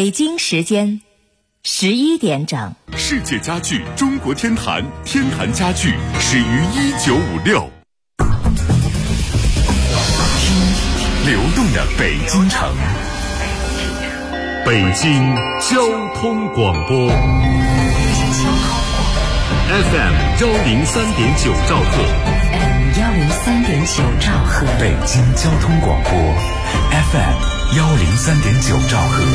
北京时间11点整。 世界家具中国天坛，天坛家具始于1956。听流动的北京城，北京交通广播 FM 103.9兆赫 103.9兆赫， 北京交通广播 FM 103.9兆赫。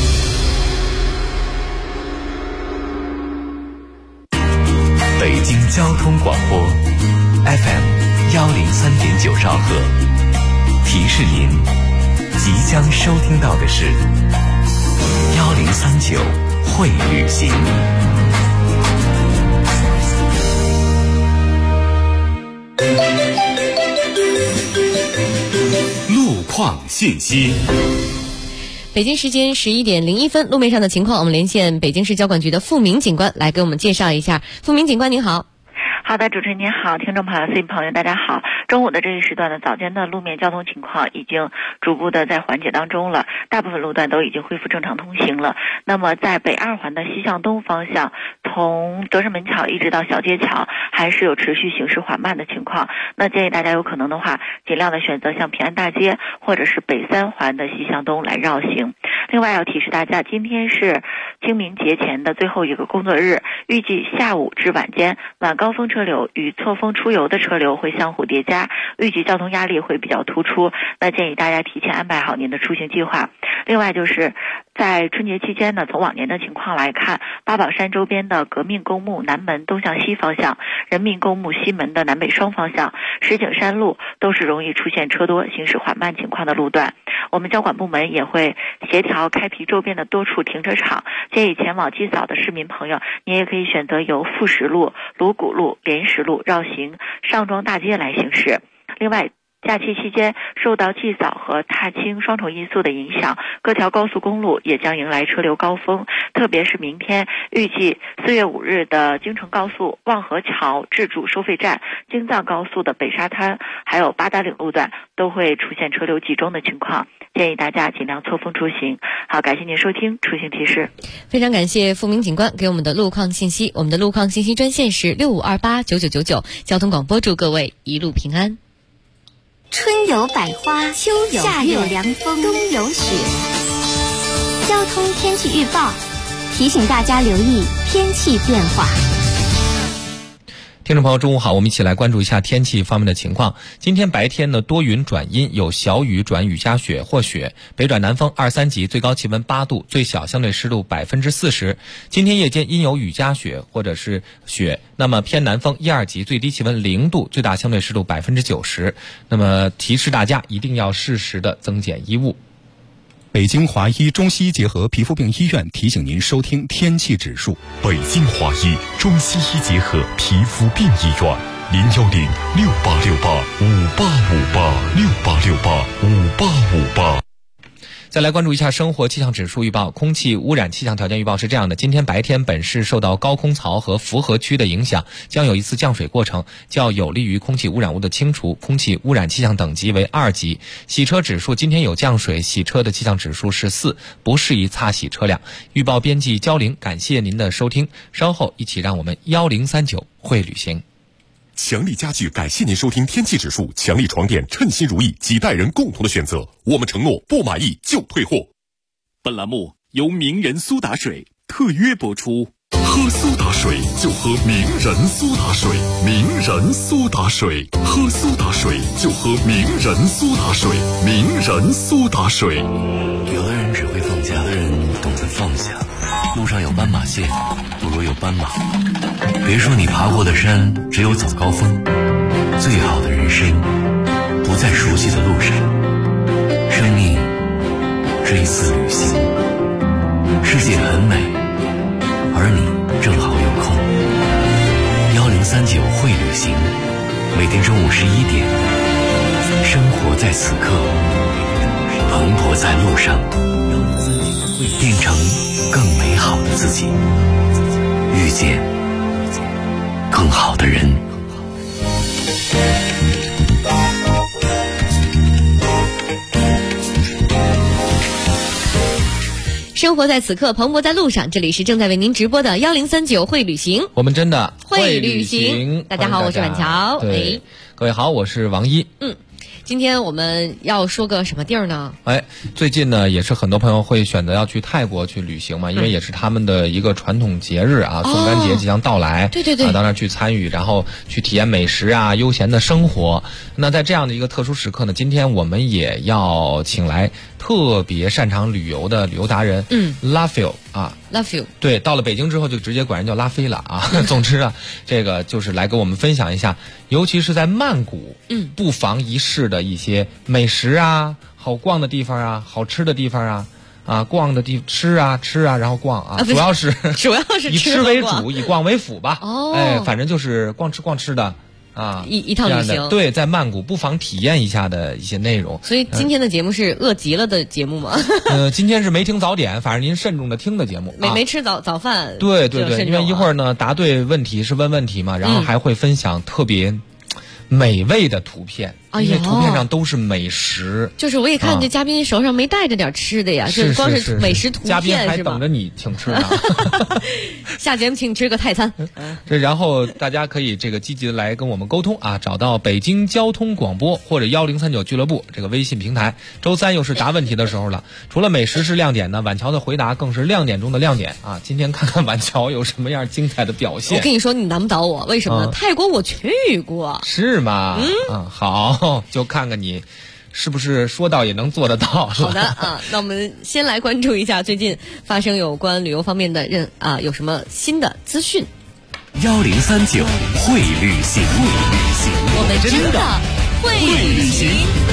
北京交通广播 FM 103.9兆赫，提示您即将收听到的是1039会旅行。路况信息。 北京时间11点01分，路面上的情况，我们连线北京市交管局的付明警官来给我们介绍一下。付明警官您好。 好的，主持人您好，听众朋友、司机朋友大家好。中午的这一时段的早间的路面交通情况已经逐步的在缓解当中了，大部分路段都已经恢复正常通行了。那么在北二环的西向东方向，从德胜门桥一直到小街桥还是有持续行驶缓慢的情况，那建议大家有可能的话尽量的选择像平安大街或者是北三环的西向东来绕行。另外要提示大家，今天是清明节前的最后一个工作日，预计下午至晚间晚高峰车流与错峰出游的车流会相互叠加，预计交通压力会比较突出，那建议大家提前安排好您的出行计划。另外就是在春节期间呢，从往年的情况来看，八宝山周边的革命公墓南门东向西方向、人民公墓西门的南北双方向、石景山路都是容易出现车多、行驶缓慢情况的路段。我们交管部门也会协调开辟周边的多处停车场，建议前往祭扫的市民朋友，您也可以选择由富石路、鲁谷路、莲石路绕行上庄大街来行驶。另外假期期间受到祭扫和踏青双重因素的影响，各条高速公路也将迎来车流高峰，特别是明天预计4月5日的京承高速望河桥至主收费站、京藏高速的北沙滩还有八达岭路段都会出现车流集中的情况，建议大家尽量错峰出行。好，感谢您收听出行提示。 非常感谢付明警官给我们的路况信息，我们的路况信息专线是65289999，交通广播祝各位一路平安。 春有百花，秋有夏有凉风，冬有雪。交通天气预报提醒大家留意天气变化。 听众朋友中午好，我们一起来关注一下天气方面的情况。今天白天呢多云转阴，有小雨转雨加雪或雪，北转南风2、3级，最高气温8度，最小相对湿度40%。今天夜间阴有雨加雪或者是雪，那么偏南风1、2级，最低气温0度，最大相对湿度90%。那么提示大家一定要适时的增减衣物。 北京华医中西医结合皮肤病医院提醒您收听天气指数。北京华医中西医结合皮肤病医院，0106868585858，68685858。 再来关注一下生活气象指数预报。空气污染气象条件预报是这样的：今天白天本市受到高空槽和符合区的影响，将有一次降水过程，较有利于空气污染物的清除，空气污染气象等级为2级。洗车指数今天有降水，洗车的气象指数是4，不适宜擦洗车辆。预报编辑焦玲，感谢您的收听，稍后一起让我们1039会旅行。 强力家具感谢您收听天气指数，强力床垫称心如意，几代人共同的选择，我们承诺不满意就退货。 本栏目由名人苏打水特约播出。 喝苏打水就喝名人苏打水，名人苏打水，喝苏打水就喝名人苏打水，名人苏打水。 有的人只会放假，有的人懂得放下。路上有斑马线，不如有斑马。别说你爬过的山只有早高峰，最好的人生不在熟悉的路上。生命是一次旅行，世界很美，而你正好有空。1039会旅行，每天中午11点，生活在此刻，蓬勃在路上，变成更美好的自己，遇见更好的人。 生活在此刻，蓬勃在路上。这里是正在为您直播的1039会旅行， 我们真的会旅行。大家好，我是晚乔。 对，各位好，我是王一。 今天我们要说个什么地儿呢？ 最近呢，也是很多朋友会选择要去泰国去旅行嘛，因为也是他们的一个传统节日啊，宋干节即将到来。 对， 到那儿去参与，然后去体验美食啊，悠闲的生活。那在这样的一个特殊时刻呢，今天我们也要请来特别擅长旅游的旅游达人拉菲啊。 Love you。 对，到了北京之后就直接管人叫拉菲了啊。总之啊，这个就是来跟我们分享一下，尤其是在曼谷，不妨一试的一些美食啊，好逛的地方啊，好吃的地方啊，逛的地吃啊，然后逛啊，主要是以吃为主，以逛为辅吧。反正就是逛吃的。 一趟旅行， 对，在曼谷不妨体验一下的一些内容。 所以今天的节目是饿极了的节目吗？ 今天是没听早点，反正您慎重的听的节目。 没吃早饭。 对，因为一会儿呢答对问题是问问题嘛，然后还会分享特别美味的图片。因为图片上都是美食， 就是我也看这嘉宾手上没带着点吃的呀，就光是美食图片， 嘉宾还等着你请吃呢。 下节目请吃个泰餐。 然后大家可以这个积极的来跟我们沟通啊，找到北京交通广播或者1039俱乐部这个微信平台。周三又是答问题的时候了，除了美食是亮点呢，晚乔的回答更是亮点中的亮点啊！今天看看晚乔有什么样精彩的表现。 我跟你说，你难不倒我，为什么呢？泰国我去过。 是吗？好，就看看你是不是说到也能做得到。 好的啊，那我们先来关注一下最近发生有关旅游方面的有什么新的资讯。 1039会旅行， 我们真的会旅行。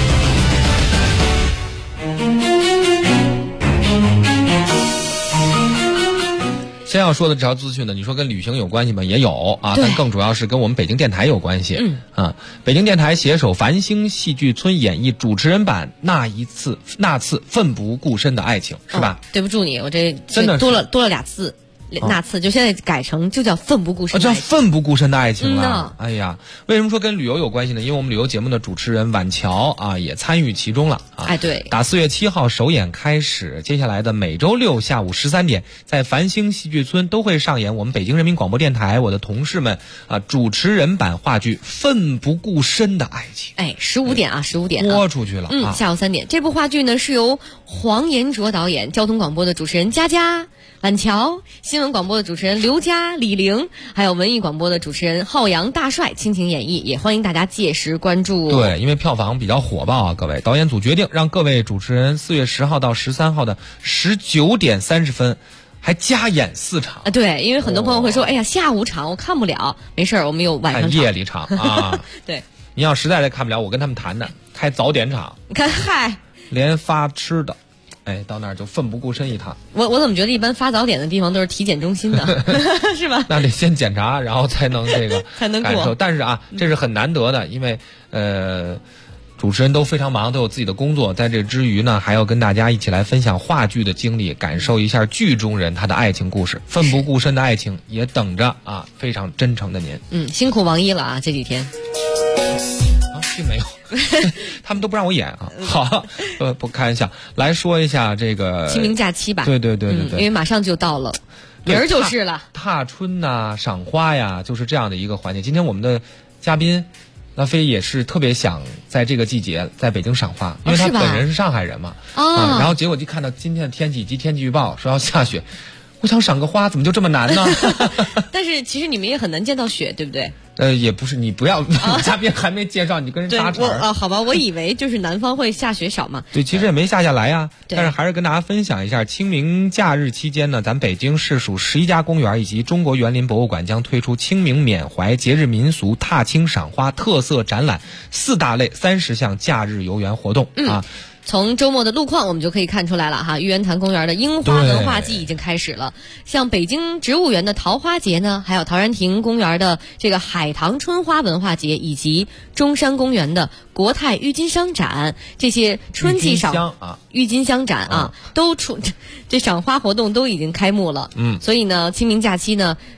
先要说的这条资讯呢，你说跟旅行有关系吗？也有啊，但更主要是跟我们北京电台有关系。北京电台携手繁星戏剧村演绎主持人版那次奋不顾身的爱情，是吧？ 对不住你，我这真的多了俩字。那次就现在改成就叫奋不顾身， 叫奋不顾身的爱情了。哎呀，为什么说跟旅游有关系呢？因为我们旅游节目的主持人晚乔啊也参与其中了啊。 对， 打4月7号首演开始，接下来的每周六下午13点，在繁星戏剧村都会上演我们北京人民广播电台我的同事们主持人版话剧《奋不顾身的爱情》。 15点播出去了。 下午3点。这部话剧呢是由黄延卓导演，交通广播的主持人佳佳、晚乔，新闻广播的主持人刘佳、李玲，还有文艺广播的主持人浩洋、大帅倾情演绎，也欢迎大家届时关注。 对，因为票房比较火爆啊，各位导演组决定让各位主持人4月10号到13号的19点30分还加演4场。 对，因为很多朋友会说，哎呀，下午场我看不了，没事儿，我们有晚上场、 看夜里场啊。 对， 你要实在是看不了，我跟他们谈谈开早点场。 你看，嗨， 连发吃的。到那儿就奋不顾身一趟。 我怎么觉得一般发早点的地方都是体检中心的，是吧？ 那得先检查，然后才能这个才能感受。但是这是很难得的，因为主持人都非常忙，都有自己的工作，在这之余呢，还要跟大家一起来分享话剧的经历，感受一下剧中人他的爱情故事。奋不顾身的爱情也等着非常真诚的您。 辛苦王一了这几天。 并没有。他们都不让我演啊。好，不开玩笑，来说一下这个清明假期吧。 对， 因为马上就到了，明儿就是了。 踏春呐，赏花呀，就是这样的一个环节。今天我们的嘉宾拉菲也是特别想在这个季节在北京赏花，因为他本人是上海人嘛。然后结果就看到今天的天气以及天气预报说要下雪。我想赏个花，怎么就这么难呢？ 但是其实你们也很难见到雪，对不对？ 也不是，你不要，嘉宾还没介绍，你跟人搭茬。 好吧，我以为就是南方会下雪少嘛。 对，其实也没下来呀。但是还是跟大家分享一下，清明假日期间呢，咱北京市属11家公园以及中国园林博物馆将推出清明缅怀节日民俗踏青赏花特色展览4大类30项假日游园活动从周末的路况我们就可以看出来了哈，玉渊潭公园的樱花文化季已经开始了，像北京植物园的桃花节呢，还有陶然亭公园的这个海棠春花文化节，以及中山公园的国泰郁金香展，这些春季郁金香展都这赏花活动都已经开幕了。所以呢，清明假期呢，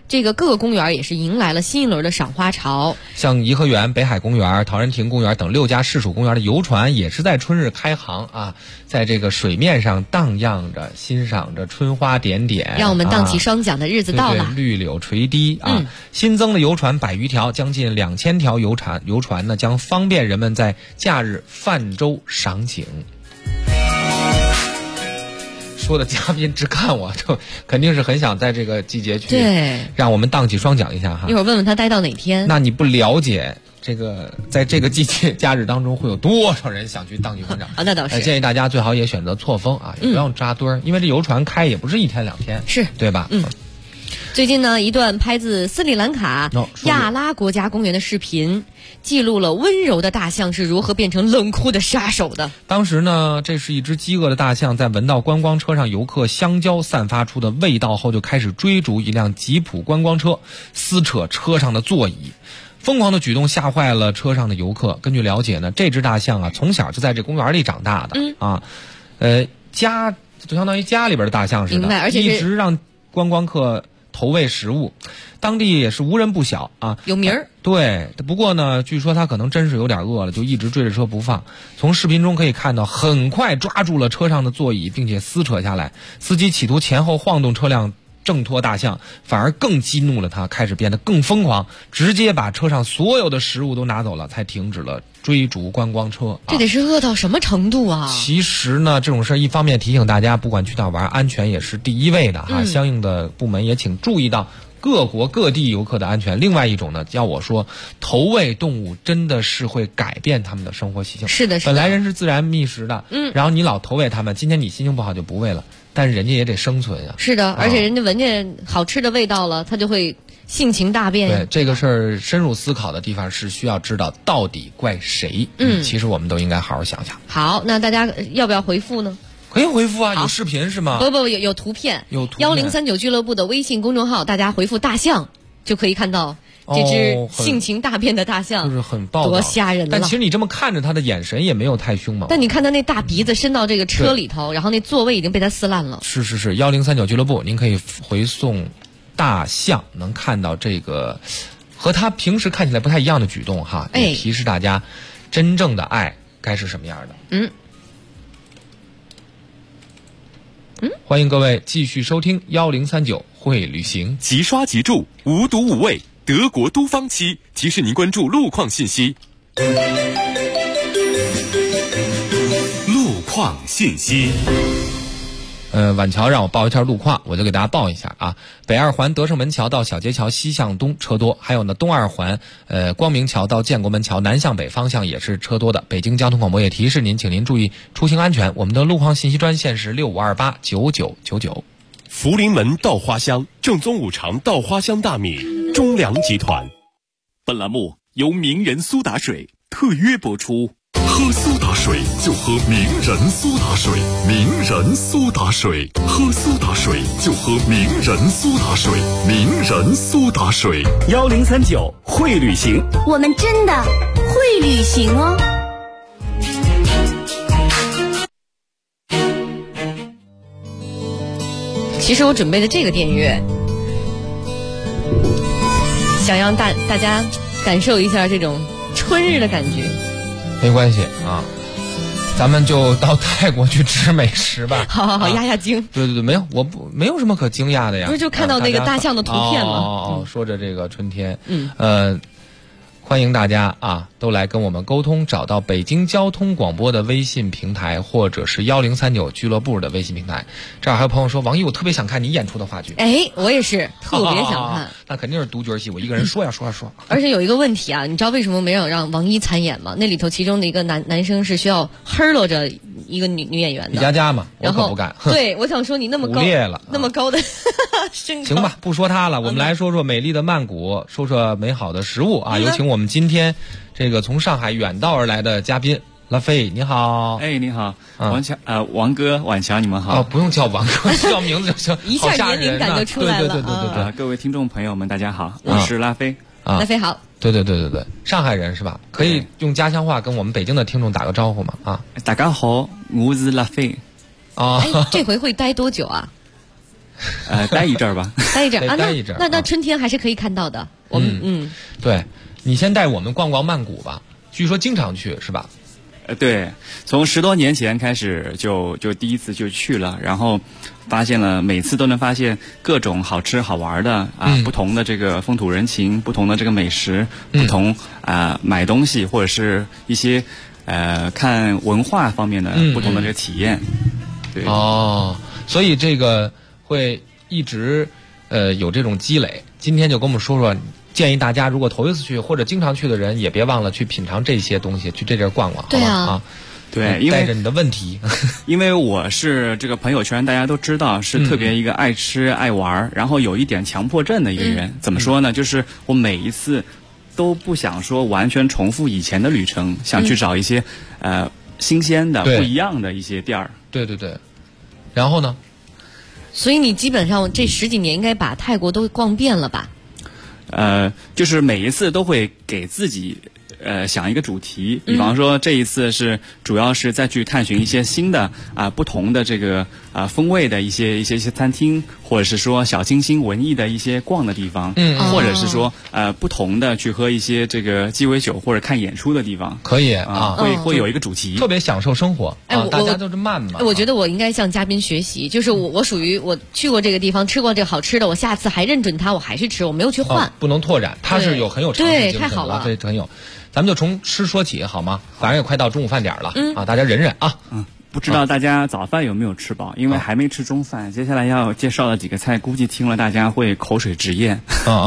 这个各个公园也是迎来了新一轮的赏花潮。 像颐和园、北海公园、陶然亭公园等6家市属公园的游船也是在春日开航啊，在这个水面上荡漾着，欣赏着春花点点， 让我们荡起双桨的日子到了。 对，绿柳垂堤啊，新增的游船100余条，将近2000条游船呢，将方便人们在假日泛舟赏景。说的嘉宾直看我，就肯定是很想在这个季节去， 对， 让我们荡起双桨一下哈。 一会儿问问他待到哪天。 那你不了解这个，在这个季节假日当中会有多少人想去荡起双桨啊？那倒是。 建议大家最好也选择错峰啊，也不要扎堆儿，因为这游船开也不是1天2天， 是对吧？ 最近呢，一段拍自斯里兰卡亚拉国家公园的视频，记录了温柔的大象是如何变成冷酷的杀手的。 当时呢，这是一只饥饿的大象，在闻到观光车上游客香蕉散发出的味道后，就开始追逐一辆吉普观光车，撕扯车上的座椅。疯狂的举动吓坏了车上的游客。根据了解呢，这只大象啊，从小就在这公园里长大的，家就相当于家里边的大象似的， 明白，而且一直让观光客投喂食物，当地也是无人不晓啊， 有名儿。 对，不过呢，据说他可能真是有点饿了，就一直追着车不放。从视频中可以看到，很快抓住了车上的座椅，并且撕扯下来。司机企图前后晃动车辆挣脱大象，反而更激怒了他，开始变得更疯狂，直接把车上所有的食物都拿走了，才停止了追逐观光车。 这得是饿到什么程度啊？ 其实呢，这种事一方面提醒大家，不管去哪儿玩，安全也是第一位的哈。相应的部门也请注意到各国各地游客的安全。另外一种呢，要我说，投喂动物真的是会改变他们的生活习性。 是的， 本来人是自然觅食的，然后你老投喂他们，今天你心情不好就不喂了，但是人家也得生存呀。 是的，而且人家闻见好吃的味道了，他就会性情大变。 对，这个事儿深入思考的地方是需要知道到底怪谁。其实我们都应该好好想想。 好，那大家要不要回复呢？ 可以回复啊，有视频是吗？ 不，有图片， 有图片。 1039俱乐部的微信公众号，大家回复大象就可以看到这只性情大变的大象， 就是很暴躁， 多吓人了。 但其实你这么看着他的眼神也没有太凶猛。 但你看他那大鼻子伸到这个车里头，然后那座位已经被他撕烂了。 是1039俱乐部，您可以回送大象，能看到这个和他平时看起来不太一样的举动哈，也提示大家真正的爱该是什么样的。欢迎各位继续收听1039会旅行， 即刷即住，无毒无味，德国都方漆提示您关注路况信息。路况信息。 晚桥让我报一下路况，我就给大家报一下啊。北二环德胜门桥到小街桥西向东车多，还有呢东二环光明桥到建国门桥南向北方向也是车多的。北京交通广播也提示您，请您注意出行安全。我们的路况信息专线是65289999。 福临门稻花香，正宗五常稻花香大米，中粮集团。本栏目由名人苏打水特约播出。 喝苏打水就喝名人苏打水，名人苏打水，喝苏打水就喝名人苏打水，名人苏打水。 1039会旅行， 我们真的会旅行哦。 其实我准备的这个电乐，想让大家感受一下这种春日的感觉。 没关系啊，咱们就到泰国去吃美食吧。 好，压压惊。 对，没有，没有什么可惊讶的呀。 不是就看到那个大象的图片吗？ 说着这个春天，欢迎大家啊，都来跟我们沟通，找到北京交通广播的微信平台，或者是1039俱乐部的微信平台。这儿还有朋友说，王毅，我特别想看你演出的话剧。 我也是特别想看。 那肯定是独角戏，我一个人说呀说。 而且有一个问题啊，你知道为什么没有让王一参演吗？那里头其中的一个男生是需要呵着一个女演员的。 李佳嘛，我可不敢。 对，我想说你那么高，那么高的身高。 行吧，不说他了，我们来说说美丽的曼谷，说说美好的食物啊。有请我们今天这个从上海远道而来的嘉宾拉菲，你好。 你好，王哥、晚乔，你们好。 不用叫王哥，叫名字就行。 一下年龄感就出来了。 对，各位听众朋友们，大家好，我是拉菲。 拉菲好。 对，上海人是吧？可以用家乡话跟我们北京的听众打个招呼吗？ 大家好，我是拉菲。 这回会待多久啊？ 待一阵儿吧。 待一阵啊， 待一阵。 那春天还是可以看到的。我们对，你先带我们逛逛曼谷吧，据说经常去是吧？ 对，从10多年前开始就第一次就去了，然后发现了每次都能发现各种好吃好玩的不同的这个风土人情，不同的这个美食，不同买东西或者是一些看文化方面的不同的这个体验。对哦，所以这个会一直有这种积累。今天就跟我们说说。建议大家，如果头一次去或者经常去的人，也别忘了去品尝这些东西，去这地儿逛逛， 对好吧？ 对，因为带着你的问题， 因为我是这个朋友圈大家都知道是特别一个爱吃爱玩，然后有一点强迫症的一个人。怎么说呢？就是我每一次都不想说完全重复以前的旅程，想去找一些新鲜的、不一样的一些店儿。 对。然后呢？ 所以你基本上这10几年应该把泰国都逛遍了吧？ 就是每一次都会给自己想一个主题，比方说这一次是主要是再去探寻一些新的不同的这个风味的一些餐厅，或者是说小清新文艺的一些逛的地方，或者是说不同的去喝一些这个鸡尾酒或者看演出的地方， 可以会有一个主题， 特别享受生活。大家都是慢嘛。 我觉得我应该向嘉宾学习，就是我属于我去过这个地方，吃过这个好吃的，我下次还认准它，我还是吃，我没有去换。 不能拓展，它是很有尝试精神的， 太好了， 对，很有。咱们就从吃说起好吗？反正也快到中午饭点了大家忍忍啊。 不知道大家早饭有没有吃饱？因为还没吃中饭，接下来要介绍的几个菜，估计听了大家会口水直咽。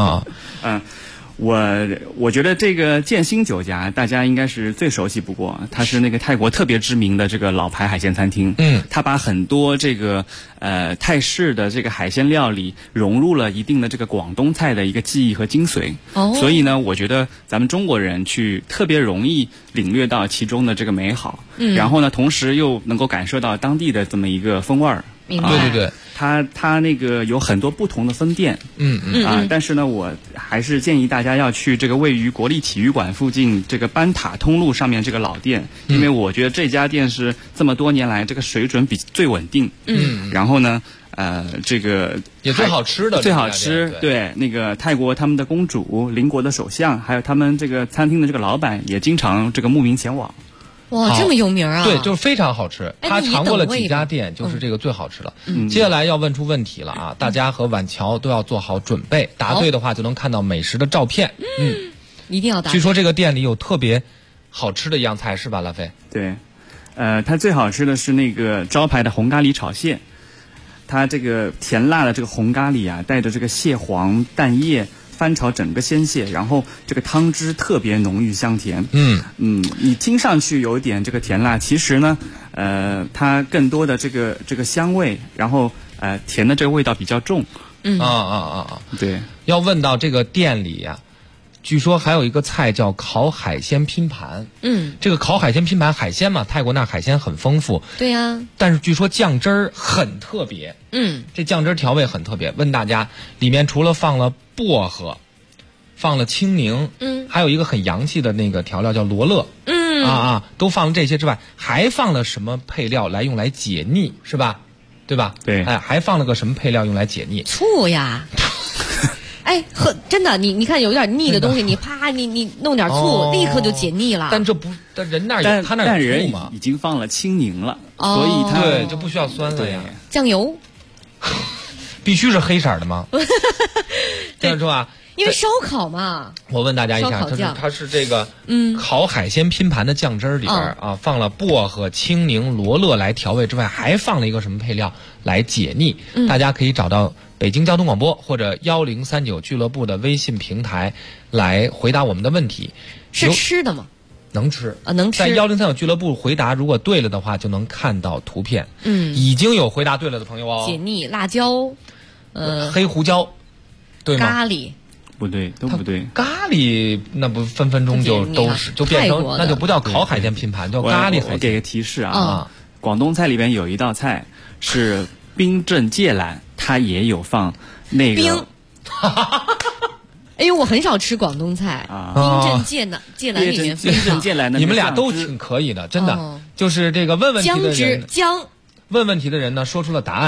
我觉得这个建新酒家大家应该是最熟悉不过，它是那个泰国特别知名的这个老牌海鲜餐厅。它把很多这个泰式的这个海鲜料理融入了一定的这个广东菜的一个技艺和精髓。所以呢，我觉得咱们中国人去特别容易领略到其中的这个美好。然后呢，同时又能够感受到当地的这么一个风味儿。 对。 它那个有很多不同的分店，但是呢，我还是建议大家要去这个位于国立体育馆附近这个班塔通路上面这个老店，因为我觉得这家店是这么多年来这个水准最稳定，然后呢，这个也最好吃的， 最好吃，对，那个泰国他们的公主、邻国的首相，还有他们这个餐厅的这个老板也经常这个慕名前往。 哇，这么有名啊！ 对，就是非常好吃。他尝过了几家店，就是这个最好吃了。接下来要问出问题了啊！大家和晚桥都要做好准备，答对的话就能看到美食的照片。 一定要答。 据说这个店里有特别好吃的一样菜是吧，拉菲？ 对，它最好吃的是那个招牌的红咖喱炒蟹，它这个甜辣的这个红咖喱啊，带着这个蟹黄、蛋液。翻炒整个鲜蟹，然后这个汤汁特别浓郁香甜。你听上去有点这个甜辣，其实呢，它更多的这个香味，然后甜的这个味道比较重。对。 要问到这个店里呀，据说还有一个菜叫烤海鲜拼盘。这个烤海鲜拼盘，海鲜嘛，泰国那海鲜很丰富。 对呀。 但是据说酱汁儿很特别。这酱汁调味很特别。问大家，里面除了放了薄荷，放了青柠，还有一个很洋气的那个调料叫罗勒，都放了这些之外，还放了什么配料来用来解腻，是吧？对吧？ 对。 还放了个什么配料用来解腻？ 醋呀。真的，你看有点腻的东西，你啪，你弄点醋，立刻就解腻了。 但人那有，他那有醋嘛？已经放了青柠了，所以它对就不需要酸了呀。 酱油必须是黑色的吗？这样说啊。 因为烧烤嘛， 我问大家一下，它是这个烤海鲜拼盘的酱汁里边放了薄荷、青柠、罗勒来调味之外，还放了一个什么配料来解腻？大家可以找到北京交通广播或者1039俱乐部的微信平台来回答我们的问题。 是吃的吗？ 能吃能吃。 在1039俱乐部回答，如果对了的话，就能看到图片。已经有回答对了的朋友哦。 解腻辣椒， 黑胡椒，对吗？ 咖喱。 不对，都不对。 咖喱那不分分钟就都是，就变成那就不叫烤海鲜拼盘，叫咖喱海鲜。 我给个提示广东菜里边有一道菜是冰镇芥兰，它也有放那个。 冰。哎呦，我很少吃广东菜冰镇芥兰里面冰镇芥兰的， 你们俩都挺可以的，真的。就是这个问问题的人， 姜。 问问题的人呢，说出了答案。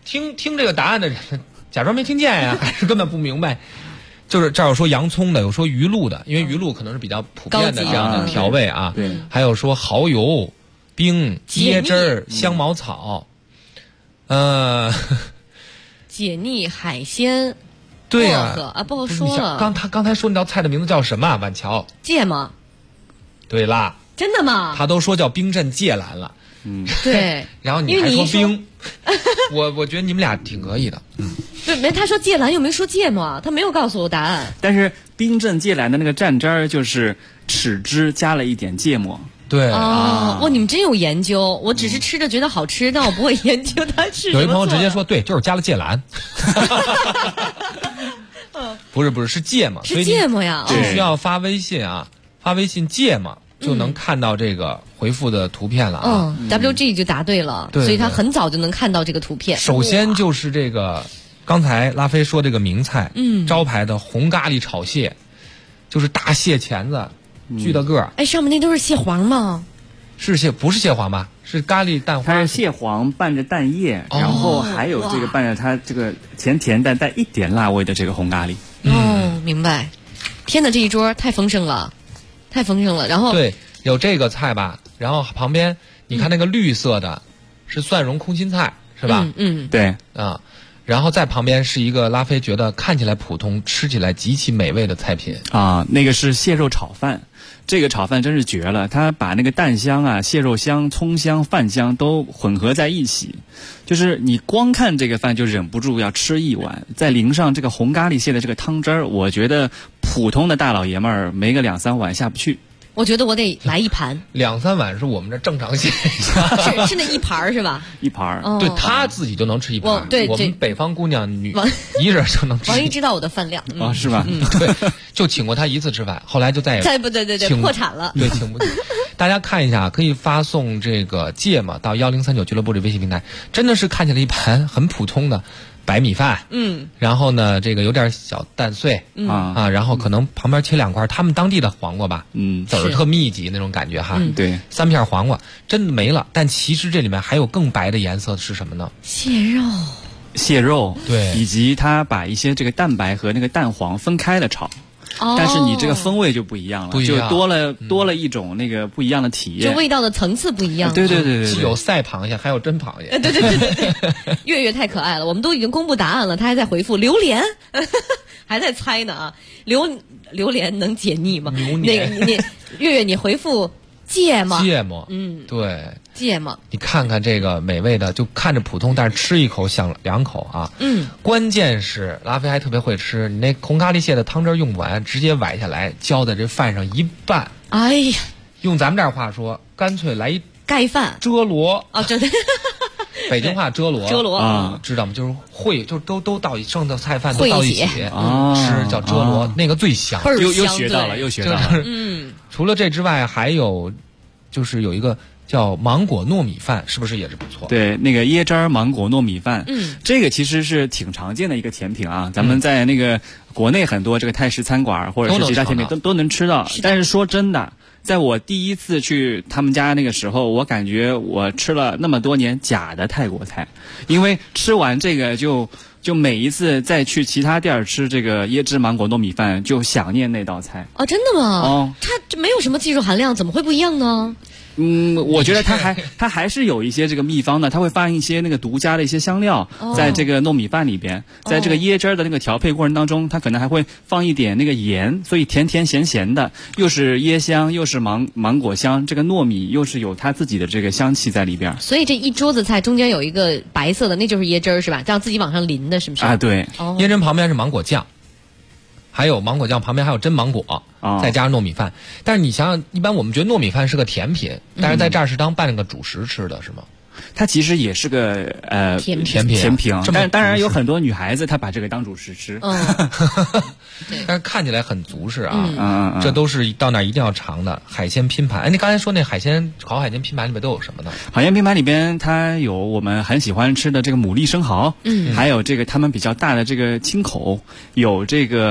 听这个答案的人假装没听见呀，还是根本不明白。就是这儿有说洋葱的，有说鱼露的，因为鱼露可能是比较普遍的这样的调味啊。 对， 还有说蚝油、冰、椰汁儿、香茅草， 解腻海鲜。 对呀， 不好说了。 刚才说那道菜的名字叫什么？晚桥芥末。 对啦。 真的吗？ 他都说叫冰镇芥兰了。 对。 然后你还说冰，我觉得你们俩挺可以的。 对，没他说芥兰又没说芥末，他没有告诉我答案。 但是冰镇芥兰的那个蘸汁儿就是豉汁加了一点芥末。 对哇，你们真有研究。我只是吃着觉得好吃，但我不会研究它是什么。 有一朋友直接说，对，就是加了芥兰。不是是芥末， 是芥末呀。 只需要发微信啊，发微信芥末就能看到这个回复的图片了啊。 WG 就答对了，所以他很早就能看到这个图片。 首先就是这个。刚才拉菲说这个名菜，招牌的红咖喱炒蟹，就是大蟹钳子，巨大个儿。 上面那都是蟹黄吗？ 是蟹，不是蟹黄吧？是咖喱蛋花。 它是蟹黄拌着蛋液，然后还有这个拌着它这个甜但带一点辣味的这个红咖喱。 明白。天哪，这一桌太丰盛了，太丰盛了。然后对，有这个菜吧，然后旁边你看那个绿色的，是蒜蓉空心菜，是吧？ 对啊。然后在旁边是一个拉菲觉得看起来普通，吃起来极其美味的菜品啊，那个是蟹肉炒饭。这个炒饭真是绝了，它把那个蛋香啊、蟹肉香、葱香、饭香都混合在一起，就是你光看这个饭就忍不住要吃一碗，再淋上这个红咖喱蟹的这个汤汁儿，我觉得普通的大老爷们儿没个2-3碗下不去。 我觉得我得来一盘 ，2-3碗是我们这正常现象。 是那一盘是吧？ 一盘， 对他自己就能吃一盘。 对， 我们北方姑娘一人就能吃。 王一知道我的饭量是吧？ 对，就请过他一次吃饭，后来就再不对破产了。 对，请不起。大家看一下，可以发送这个芥末到1039俱乐部这微信平台，真的是看起来一盘很普通的白米饭，然后呢，这个有点小蛋碎，然后可能旁边切2块他们当地的黄瓜吧，籽儿特密集那种感觉哈， 对 ，3片黄瓜真的没了，但其实这里面还有更白的颜色是什么呢？ 蟹肉， 对， 以及它把一些这个蛋白和那个蛋黄分开了炒。但是你这个风味就不一样了，就多了一种那个不一样的体验， 就味道的层次不一样。 对， 既有赛螃蟹，还有真螃蟹。 对，月月太可爱了，我们都已经公布答案了，他还在回复榴莲，还在猜呢啊，榴莲能解腻吗？那个你月月你回复芥末，对，芥末。 你看看这个美味的，就看着普通，但是吃一口想2口啊。关键是拉菲还特别会吃，你那红咖喱蟹的汤汁用不完，直接崴下来浇在这饭上一拌。 哎呀， 用咱们这儿话说，干脆来一盖饭遮罗啊，真的。 北京话遮罗啊， 知道吗？就是就都到剩的菜饭都到一起吃，叫遮罗，那个最香。 又学到了。 除了这之外，还有就是有一个叫芒果糯米饭，是不是也是不错？ 对，那个椰汁儿芒果糯米饭，这个其实是挺常见的一个甜品啊。咱们在那个国内很多这个泰式餐馆或者是其他甜品都能吃到。但是说真的，在我第一次去他们家那个时候，我感觉我吃了那么多年假的泰国菜，因为吃完这个就每一次再去其他店吃这个椰汁芒果糯米饭，就想念那道菜。 哦，真的吗？它这没有什么技术含量，怎么会不一样呢？ 我觉得它还是有一些这个秘方的，它会放一些那个独家的一些香料在这个糯米饭里边，在这个椰汁的那个调配过程当中，它可能还会放一点那个盐，所以甜甜咸咸的，又是椰香，又是芒果香，这个糯米又是有它自己的这个香气在里边。 所以这一桌子菜中间有一个白色的，那就是椰汁是吧？这样自己往上淋的，是不是？ 啊，对。 椰汁旁边是芒果酱。还有芒果酱旁边还有真芒果，再加上糯米饭。但是你想想，一般我们觉得糯米饭是个甜品，但是在这儿是当拌个主食吃的，是吗？ 它其实也是个甜品，但当然有很多女孩子她把这个当主食吃， 但是看起来很足实啊。这都是到那儿一定要尝的海鲜拼盘。你刚才说那烤海鲜拼盘里面都有什么呢？ 海鲜拼盘里边它有我们很喜欢吃的这个牡蛎生蚝，还有这个他们比较大的这个青口，有这个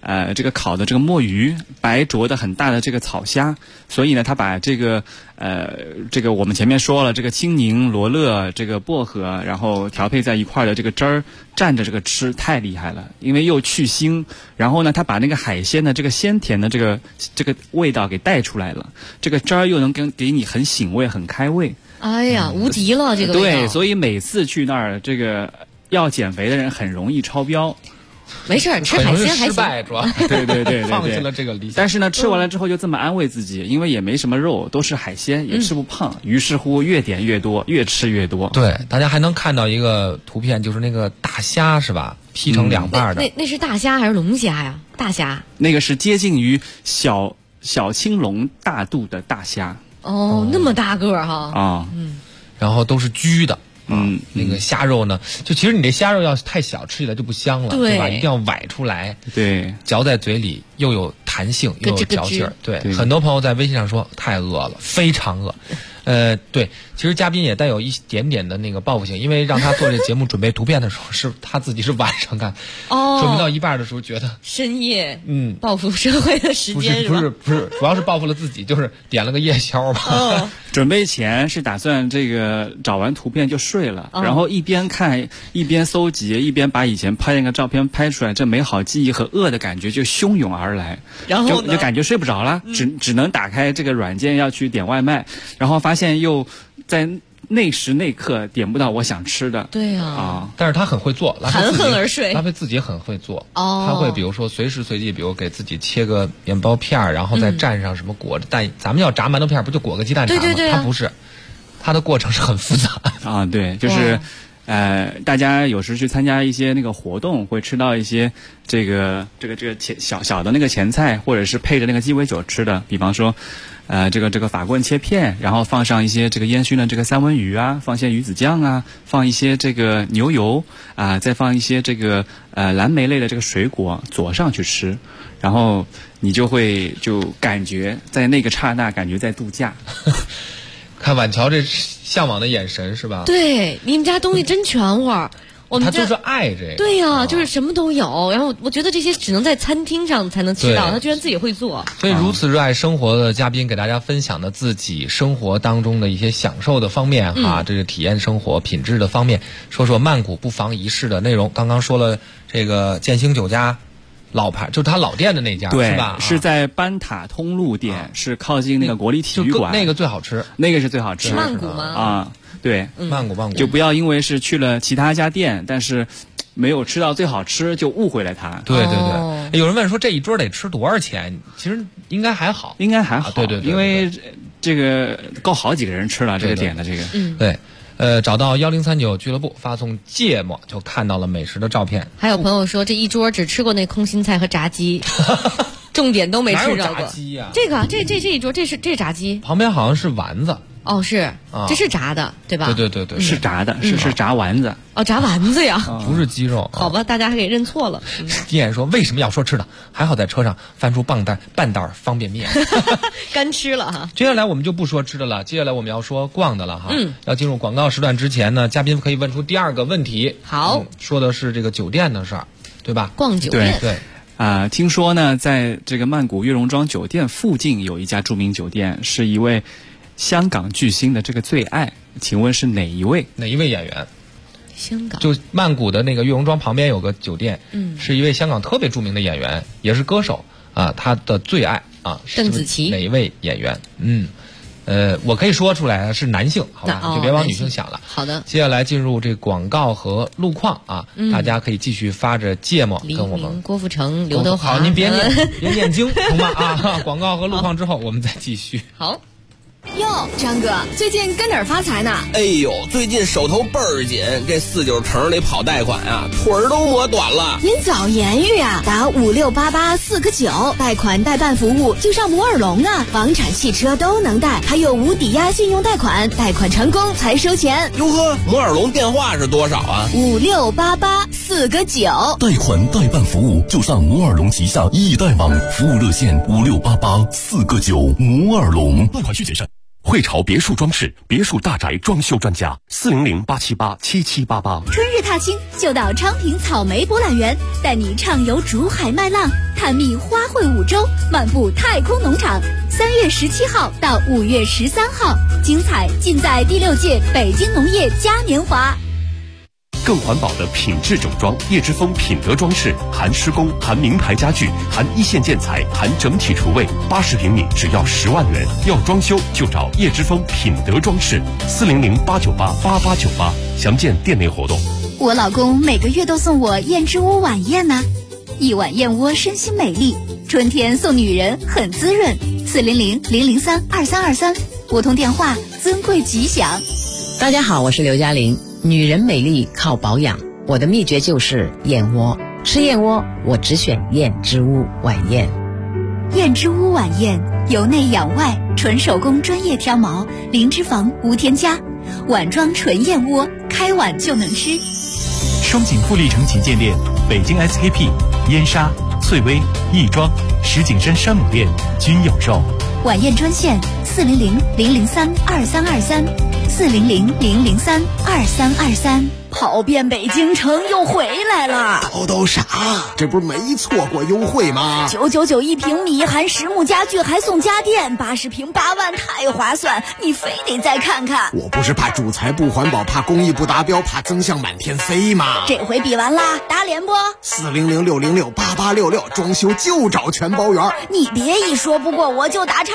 这个烤的这个墨鱼，白灼的很大的这个草虾，所以呢，他把这个我们前面说了，这个青柠、罗勒、这个薄荷，然后调配在一块的这个汁儿蘸着这个吃，太厉害了，因为又去腥，然后呢，他把那个海鲜的这个鲜甜的这个味道给带出来了，这个汁儿又能给你很醒胃、很开胃。 哎呀，无敌了这个味道。 对，所以每次去那儿，这个要减肥的人很容易超标。 没事，吃海鲜还行。主要对， 放弃了这个理想。 但是呢，吃完了之后就这么安慰自己，因为也没什么肉，都是海鲜，也吃不胖。于是乎，越点越多，越吃越多。 对，大家还能看到一个图片，就是那个大虾是吧？劈成2半的。 那是大虾还是龙虾呀？大虾。 那个是接近于小青龙大肚的大虾。 哦，那么大个哈。 啊， 然后都是焗的。 那个虾肉呢，就其实你这虾肉要是太小，吃起来就不香了，对吧？一定要崴出来， 对， 嚼在嘴里又有弹性又有嚼劲儿。对，很多朋友在微信上说太饿了，非常饿。对，其实嘉宾也带有一点点的那个报复性，因为让他做这节目准备图片的时候，是他自己是晚上干，准备到一半的时候觉得深夜，报复社会的时间不是，主要是报复了自己，就是点了个夜宵吧。 准备前是打算这个找完图片就睡了，然后一边看一边搜集，一边把以前拍那个照片拍出来，这美好记忆和饿的感觉就汹涌而来， 然后就感觉睡不着了，只能打开这个软件要去点外卖，然后发现又在那时那刻点不到我想吃的。 对啊， 但是他很会做， 含恨而睡。 拉菲自己很会做，他会比如说随时随地，比如给自己切个面包片，然后再蘸上什么裹着蛋，咱们要炸馒头片不就裹个鸡蛋茶吗？ 对， 他不是，他的过程是很复杂啊。对，就是大家有时去参加一些那个活动，会吃到一些这个小的那个前菜，或者是配着那个鸡尾酒吃的，比方说这个法棍切片，然后放上一些这个烟熏的这个三文鱼啊，放些鱼子酱啊，放一些这个牛油啊，再放一些这个蓝莓类的这个水果佐上去吃，然后你就感觉在那个刹那感觉在度假。 看婉乔这向往的眼神是吧？ 对，你们家东西真全乎。 他就是爱这个。 对呀，就是什么都有。然后我觉得这些只能在餐厅上才能吃到，他居然自己会做。 所以如此热爱生活的嘉宾给大家分享的自己生活当中的一些享受的方面这个体验生活品质的方面，说说曼谷不妨一试的内容。刚刚说了这个建兴酒家。老牌就是他老店的那家， 对， 是吧？ 是在班塔通路店，是靠近那个国立体育馆， 那个最好吃， 那个是最好吃。 是曼谷吗？ 啊，对， 曼谷就不要因为是去了其他家店，但是没有吃到最好吃就误会了它。 对，有人问说这一桌得吃多少钱？其实应该还好，对， 因为这个够好几个人吃了这个点的这个， 对。找到1039俱乐部，发送芥末就看到了美食的照片。 还有朋友说这一桌只吃过那空心菜和炸鸡，重点都没吃着过。 哪有炸鸡呀？ 这一桌这炸鸡， 旁边好像是丸子。 哦，是，这是炸的，对吧？ 对， 是炸的，是炸丸子。 哦，炸丸子呀， 不是鸡肉。 好吧，大家还给认错了。 低眼说为什么要说吃的？还好在车上翻出半袋方便面， 干吃了哈。 接下来我们就不说吃的了，接下来我们要说逛的了哈。要进入广告时段之前呢，嘉宾可以问出第二个问题。 好， 说的是这个酒店的事儿，对吧？ 逛酒店。 对。 听说呢，在这个曼谷悦榕庄酒店附近有一家著名酒店，是一位香港巨星的这个最爱，请问是哪一位演员？ 香港就曼谷的那个悦榕庄旁边有个酒店，是一位香港特别著名的演员，也是歌手他的最爱邓紫棋。 哪一位演员？我可以说出来是男性，好吧？你就别往女性想了。 好的。 接下来进入这广告和路况大家可以继续发着芥末跟我们。 郭富城、刘德华。 好，您别念经，懂吗？广告和路况之后，我们再继续。 好。 哟，张哥，最近跟哪儿发财呢？ 哎呦，最近手头倍儿紧，这49城里跑贷款腿儿都磨短了。 您早言语打56884个9，贷款代办服务就上摩尔龙房产、汽车都能贷，还有无抵押信用贷款，贷款成功才收钱。 哟呵，摩尔龙电话是多少 ？56884个9。 贷款代办服务就上摩尔龙旗下易贷网服务热线56884个9，摩尔龙。贷款需谨慎。 汇潮别墅装饰，别墅大宅装修专家，400-878-7788。 春日踏青就到昌平草莓博览园，带你畅游竹海麦浪，探秘花卉五洲，漫步太空农场。3月17号到5月13号，精彩尽在第6届北京农业嘉年华。 更环保的品质整装，叶之峰品德装饰，含施工，含名牌家具，含一线建材，含整体厨卫，80平米只要10万元。要装修就找叶之峰品德装饰，400-898-8898，详见店内活动。 我老公每个月都送我燕之屋晚宴呢，一碗燕窝身心美丽，春天送女人很滋润。400-003-2323，拨通电话，尊贵吉祥。 大家好，我是刘嘉玲。女人美丽靠保养，我的秘诀就是燕窝。吃燕窝，我只选燕之屋晚宴。 燕之屋晚宴，由内养外，纯手工专业挑毛，零脂肪无添加，碗装纯燕窝，开碗就能吃。 双井富力城旗舰店、北京 SKP、燕莎、翠微、亦庄、石景山山姆店均有售。 晚宴专线400-003-2323，400-003-2323。跑遍北京城又回来了。 都傻，这不是没错过优惠吗 ？999一平米，含实木家具还送家电，80平8万，太划算！你非得再看看。 我不是怕主材不环保，怕工艺不达标，怕增项满天飞吗？ 这回比完啦，打脸不 ？400-606-8866，装修就找全包圆。 你别一说不过我就打岔。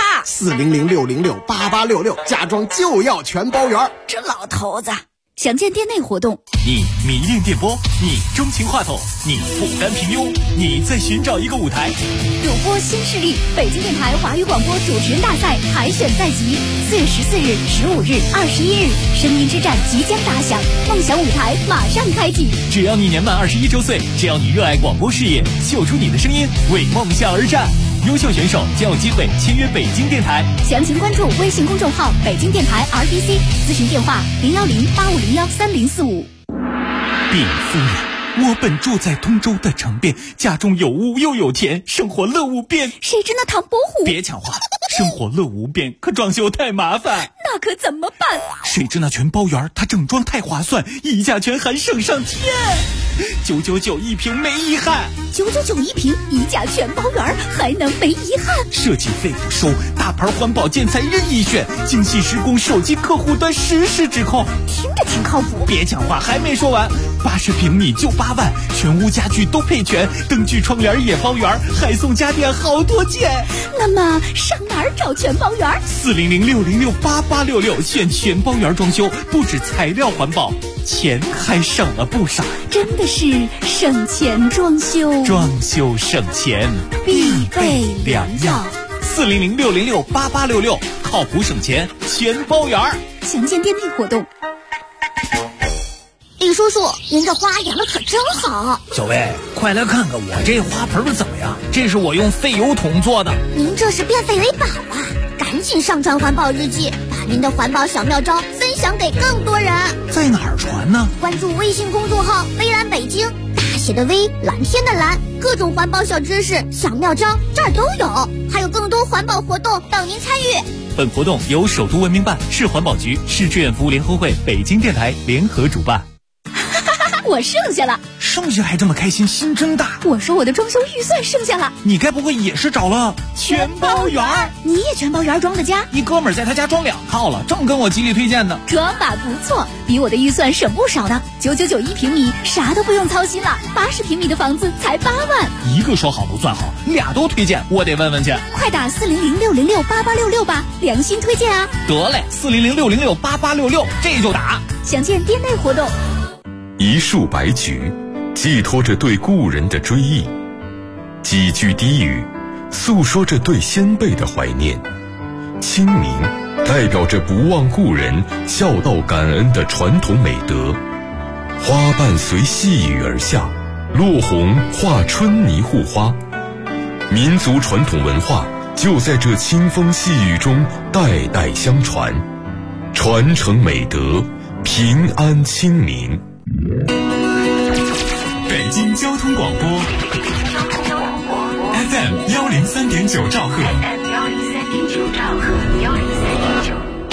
400-606-8866，家装就要全包圆。 这老头子。详见店内活动。 你迷恋电波，你钟情话筒，你不甘平庸，你在寻找一个舞台。 主播新势力，北京电台华语广播主持人大赛海选在即，4月14日、15日、21日，声音之战即将打响，梦想舞台马上开启。 只要你年满21周岁，只要你热爱广播事业，秀出你的声音，为梦想而战。优秀选手将有机会签约北京电台。 详情关注微信公众号北京电台 RTC， 咨询电话010-8501-3045。 毕夫人，我本住在通州的城边，家中有屋又有田，生活乐无边。 谁知那唐伯虎？ 别抢话，生活乐无边，可装修太麻烦。 那可怎么办？ 谁知那全包圆，它整装太划算，溢价权还省上天。999一平没遗憾 ，999一平，溢价全包圆，还能没遗憾？ 设计费不收，大牌环保建材任意选，精细施工，手机客户端实时指控， 听着挺靠谱。 别讲话，还没说完，80平米就8万，全屋家具都配全，灯具窗帘也包圆，还送家电好多件。 那么上哪儿找全包圆 ？400-606-8866，选全包圆装修，不止材料环保，钱还省了不少。 真的是省钱装修， 装修省钱必备良药。 400-606-8866，靠谱省钱全包圆。 详见店内活动。 李叔叔，您这花养的可真好。 小薇，快来看看我这花盆怎么样？这是我用废油桶做的。 您这是变废为宝啊！赶紧上传环保日记，把您的环保小妙招分享给更多人。 在哪儿传呢？ 关注微信公众号微蓝北京，大写的微，蓝天的蓝，各种环保小知识、小妙招这儿都有，还有更多环保活动等您参与。 本活动由首都文明办、市环保局、市志愿服务联合会、北京电台联合主办。 我剩下了， 剩下还这么开心，心真大。 我说我的装修预算剩下了， 你该不会也是找了全包圆？你也全包圆装的家？ 一哥们儿在他家装2套了，正跟我极力推荐呢。 装法不错，比我的预算省不少呢。999一平米，啥都不用操心了。80平米的房子才8万。 一个说好不算好，俩都推荐，我得问问去。 快打400-606-8866吧，良心推荐啊！ 得嘞，400-606-8866，这就打。 详见店内活动。 一束白菊，寄托着对故人的追忆；几句低语，诉说着对先辈的怀念。清明代表着不忘故人、孝道感恩的传统美德。花瓣随细雨而下，落红化春泥护花。民族传统文化就在这清风细雨中代代相传，传承美德，平安清明。 北京交通广播 FM 103.9兆赫。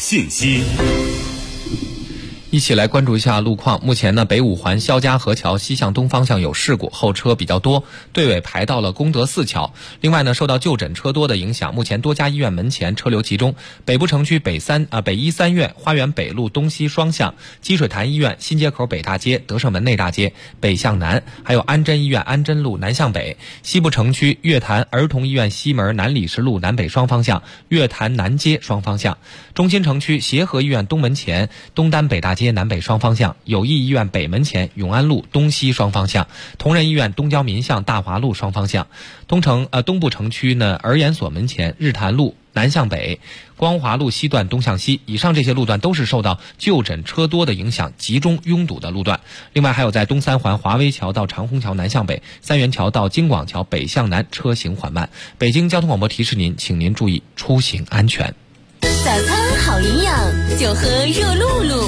信息。 一起来关注一下路况。目前呢，北五环肖家河桥西向东方向有事故，后车比较多，队尾排到了功德寺桥。另外呢，受到就诊车多的影响，目前多家医院门前车流集中。北部城区北医三院、花园北路东西双向、积水潭医院、新街口北大街、德胜门内大街北向南，还有安贞医院安贞路南向北。西部城区月坛儿童医院西门南礼士路南北双方向、月坛南街双方向。中心城区协和医院东门前、东单北大街南北双方向，友谊医院北门前永安路东西双方向，同仁医院东郊民巷大华路双方向。东部城区呢，儿研所门前日坛路南向北，光华路西段东向西。以上这些路段都是受到就诊车多的影响，集中拥堵的路段。另外还有在东三环华威桥到长虹桥南向北，三元桥到京广桥北向南车行缓慢。北京交通广播提示您，请您注意出行安全。 早餐好营养，就喝热露露。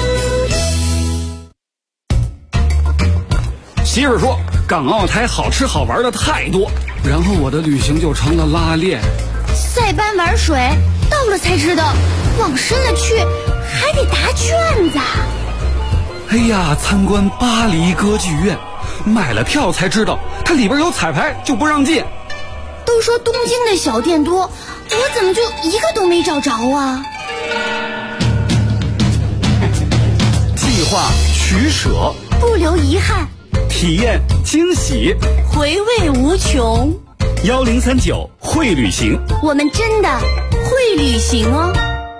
媳妇说，港澳台好吃好玩的太多，然后我的旅行就成了拉练。 塞班玩水，到了才知道，往深了去还得答卷子。 哎呀，参观巴黎歌剧院，买了票才知道，它里边有彩排就不让进。 都说东京的小店多，我怎么就一个都没找着啊？ 计划取舍， 不留遗憾， 体验惊喜， 回味无穷。 1039会旅行， 我们真的会旅行哦。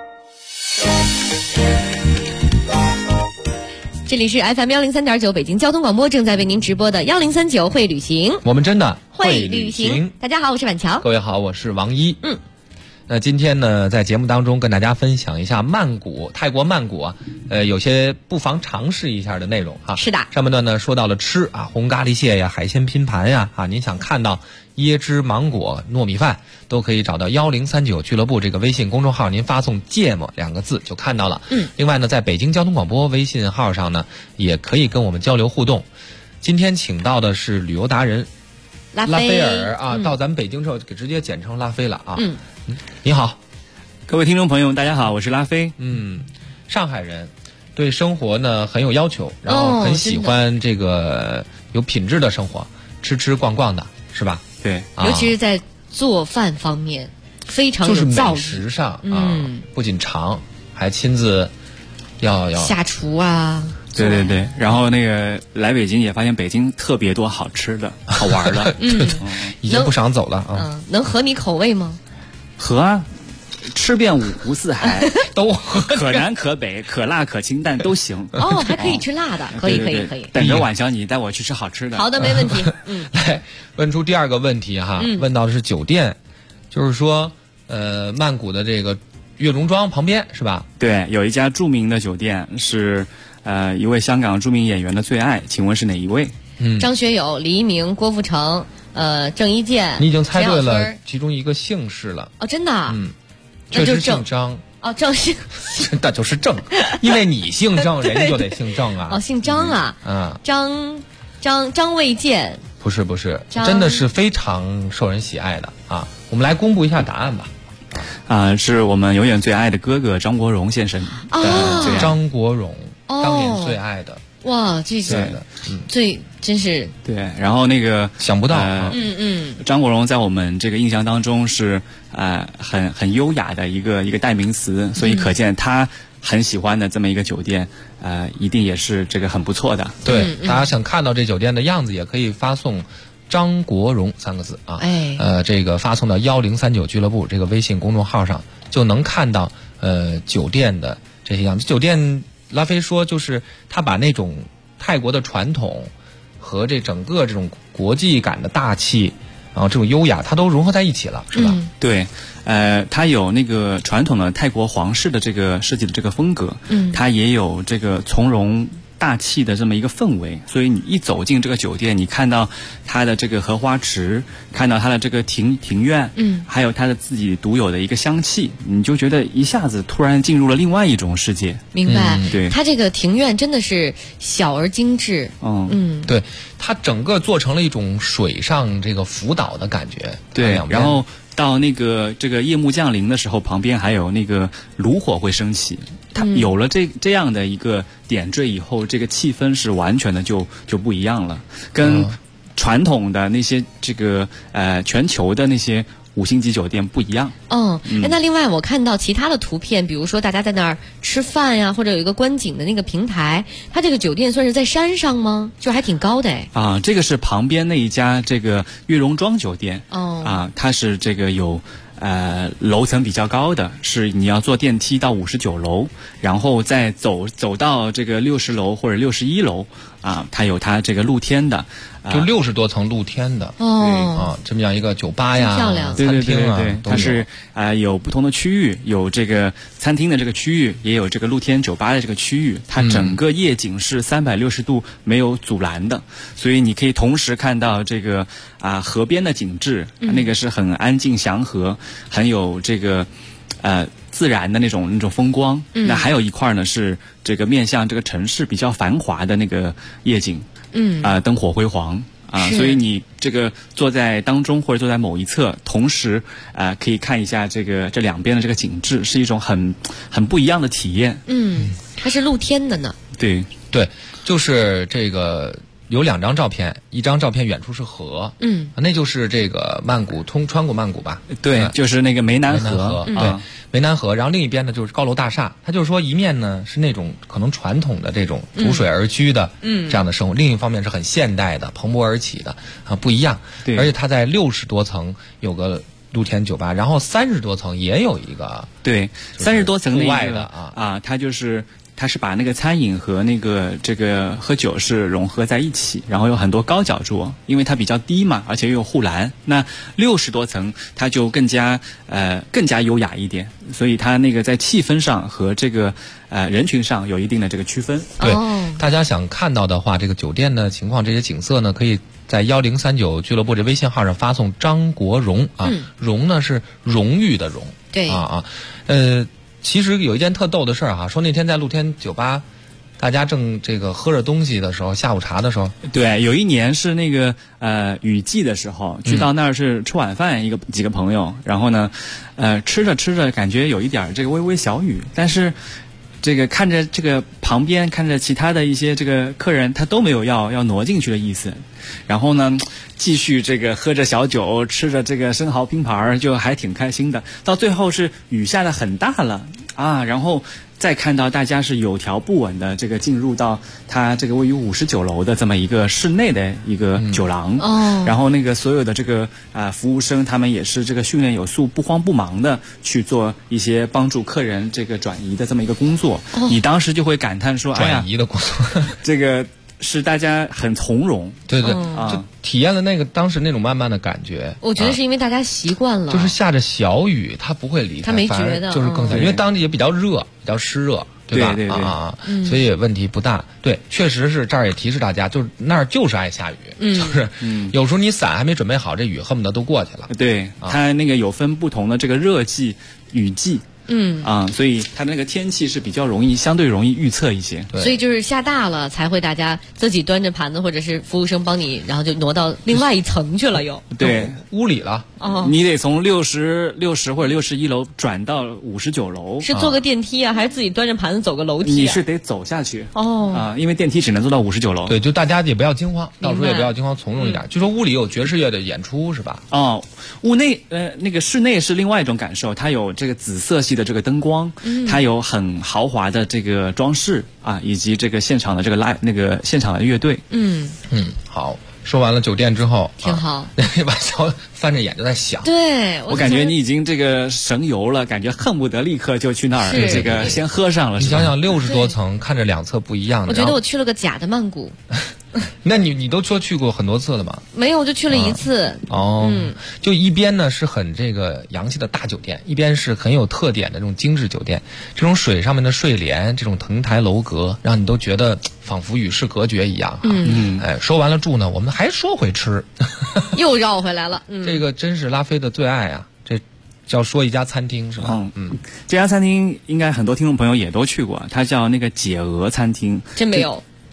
这里是 FM103.9 北京交通广播正在为您直播的1039会旅行， 我们真的会旅行。大家好，我是板桥。 各位好，我是王一。那今天呢，在节目当中跟大家分享一下曼谷，泰国曼谷啊，有些不妨尝试一下的内容哈。 是的。 上半段呢说到了吃啊，红咖喱蟹呀、海鲜拼盘呀，您想看到椰汁芒果糯米饭，都可以找到1039俱乐部这个微信公众号，您发送芥末2个字就看到了。另外呢，在北京交通广播微信号上呢，也可以跟我们交流互动。今天请到的是旅游达人拉菲尔啊，到咱们北京之后给直接简称拉菲了啊。你好， 各位听众朋友，大家好，我是拉菲。 上海人，对生活呢很有要求，然后很喜欢这个有品质的生活，吃逛逛的，是吧？ 对， 尤其是在做饭方面非常有就是造诣。 美食上不仅尝，还亲自要下厨啊。 对，然后那个来北京也发现北京特别多好吃的好玩的。 已经不想走了啊。 能合你口味吗？ 合啊，吃遍五湖四海都可南可北，可辣可清淡都行。 哦，还可以吃辣的，可以。 等着晚上你带我去吃好吃的。 好的，没问题。 来问出第二个问题哈，问到的是酒店，就是说曼谷的这个悦榕庄旁边是吧？ 对，有一家著名的酒店是一位香港著名演员的最爱，请问是哪一位？ 张学友、李一鸣、郭富城。郑伊健， 你已经猜对了其中一个姓氏了。 哦，真的？ 确实姓张。 哦，郑姓， 那就是郑，因为你姓郑，人家就得姓郑啊。 哦，姓张啊。张卫健。 不是，真的是非常受人喜爱的啊。我们来公布一下答案吧。 是我们永远最爱的哥哥张国荣先生。 张国荣当年最爱的。 哇，这个最真是对，然后那个想不到， 张国荣在我们这个印象当中是很优雅的一个代名词，所以可见他很喜欢的这么一个酒店，一定也是这个很不错的。 对，大家想看到这酒店的样子，也可以发送张国荣3个字啊，这个发送到1039俱乐部这个微信公众号上，就能看到酒店的这些样子。酒店拉菲说，就是他把那种泰国的传统和这整个这种国际感的大气，然后这种优雅，它都融合在一起了，是吧？ 对，它有那个传统的泰国皇室的这个设计的这个风格，它也有这个从容大气的这么一个氛围，所以你一走进这个酒店，你看到它的这个荷花池，看到它的这个庭院，还有它的自己独有的一个香气，你就觉得一下子突然进入了另外一种世界。 明白， 对， 它这个庭院真的是小而精致。 对，它整个做成了一种水上这个浮岛的感觉。 对，然后到那个这个夜幕降临的时候，旁边还有那个炉火会升起。它有了这样的一个点缀以后，这个气氛是完全的就不一样了，跟传统的那些这个全球的那些5星级酒店不一样。 那另外我看到其他的图片，比如说大家在那儿吃饭呀，或者有一个观景的那个平台，它这个酒店算是在山上吗？就还挺高的哎。 这个是旁边那一家这个悦榕庄酒店。它是这个有楼层比较高的，是你要坐电梯到59楼，然后再走到这个60楼或者61楼它有它这个露天的， 就60多层露天的。这么样一个酒吧呀， 漂亮， 餐厅啊，对，它是有不同的区域，有这个餐厅的这个区域，也有这个露天酒吧的这个区域。它整个夜景是360度没有阻拦的，所以你可以同时看到这个河边的景致，那个是很安静祥和，很有这个自然的那种风光。那还有一块呢是这个面向这个城市比较繁华的那个夜景。灯火辉煌所以你这个坐在当中或者坐在某一侧，同时可以看一下这两边的这个景致，是一种很不一样的体验。 它是露天的呢。 对，就是这个有2张照片，一张照片远处是河，那就是这个曼谷穿过曼谷吧？ 对，就是那个湄南河。 对，湄南河。然后另一边呢就是高楼大厦，它就是说一面呢是那种可能传统的这种逐水而居的这样的生活，另一方面是很现代的蓬勃而起的不一样。 对， 而且它在60多层有个露天酒吧，然后30多层也有一个。 对，30多层户外的它是把那个餐饮和那个这个喝酒是融合在一起，然后有很多高脚桌，因为它比较低嘛，而且又有护栏。那60多层它就更加优雅一点，所以它那个在气氛上和这个人群上有一定的这个区分。 对，大家想看到的话，这个酒店的情况，这些景色呢，可以在1039俱乐部这微信号上发送张国荣荣呢是荣誉的荣。 对其实有一件特逗的事儿说那天在露天酒吧，大家正这个喝着东西的时候，下午茶的时候， 对，有一年是那个雨季的时候，去到那儿是吃晚饭，几个朋友，然后呢，吃着感觉有一点这个微微小雨，但是这个看着这个旁边看着其他的一些这个客人，他都没有要挪进去的意思，然后呢，继续这个喝着小酒，吃着这个生蚝拼盘，就还挺开心的。到最后是雨下得很大了然后再看到大家是有条不紊的这个进入到它这个位于59楼的这么一个室内的一个酒廊，然后那个所有的这个服务生他们也是这个训练有素，不慌不忙的去做一些帮助客人这个转移的这么一个工作。你当时就会感叹说， 转移的工作， 这个是大家很从容。 对，就体验了那个当时那种慢慢的感觉。 我觉得是因为大家习惯了， 就是下着小雨，他不会离开， 他没觉得， 就是更因为当地也比较热，比较湿热，对吧？ 对所以问题不大。对，确实是这儿也提示大家，就是那儿就是爱下雨，就是有时候你伞还没准备好，这雨恨不得都过去了。 对，它那个有分不同的这个热季、雨季。所以它那个天气是比较相对容易预测一些。 所以就是下大了才会大家自己端着盘子，或者是服务生帮你，然后就挪到另外一层去了又。 对， 屋里了。 你得从60或者61楼转到59楼。 是坐个电梯还是自己端着盘子走个楼梯你是得走下去。因为电梯只能坐到59楼。 对，就大家也不要惊慌，到时候也不要惊慌，从容一点。据说屋里有爵士乐的演出是吧？ 屋内那个室内是另外一种感受，它有这个紫色系的这个灯光，它有很豪华的这个装饰以及这个现场的这个现场的乐队。 好，说完了酒店之后， 挺好。 把小翻着眼就在想， 对我感觉你已经这个神游了，感觉恨不得立刻就去那儿这个先喝上了。 你想想60多层，看着两侧不一样的。 我觉得我去了个假的曼谷。 那你都说去过很多次了吗？ 没有，我就去了一次。 就一边呢是很这个洋气的大酒店，一边是很有特点的这种精致酒店。这种水上面的睡莲，这种腾台楼阁，让你都觉得仿佛与世隔绝一样。说完了住呢，我们还说回吃， 又绕回来了。 这个真是拉菲的最爱啊！这要说一家餐厅是吧？ 这家餐厅应该很多听众朋友也都去过，它叫那个解鹅餐厅。 真没有。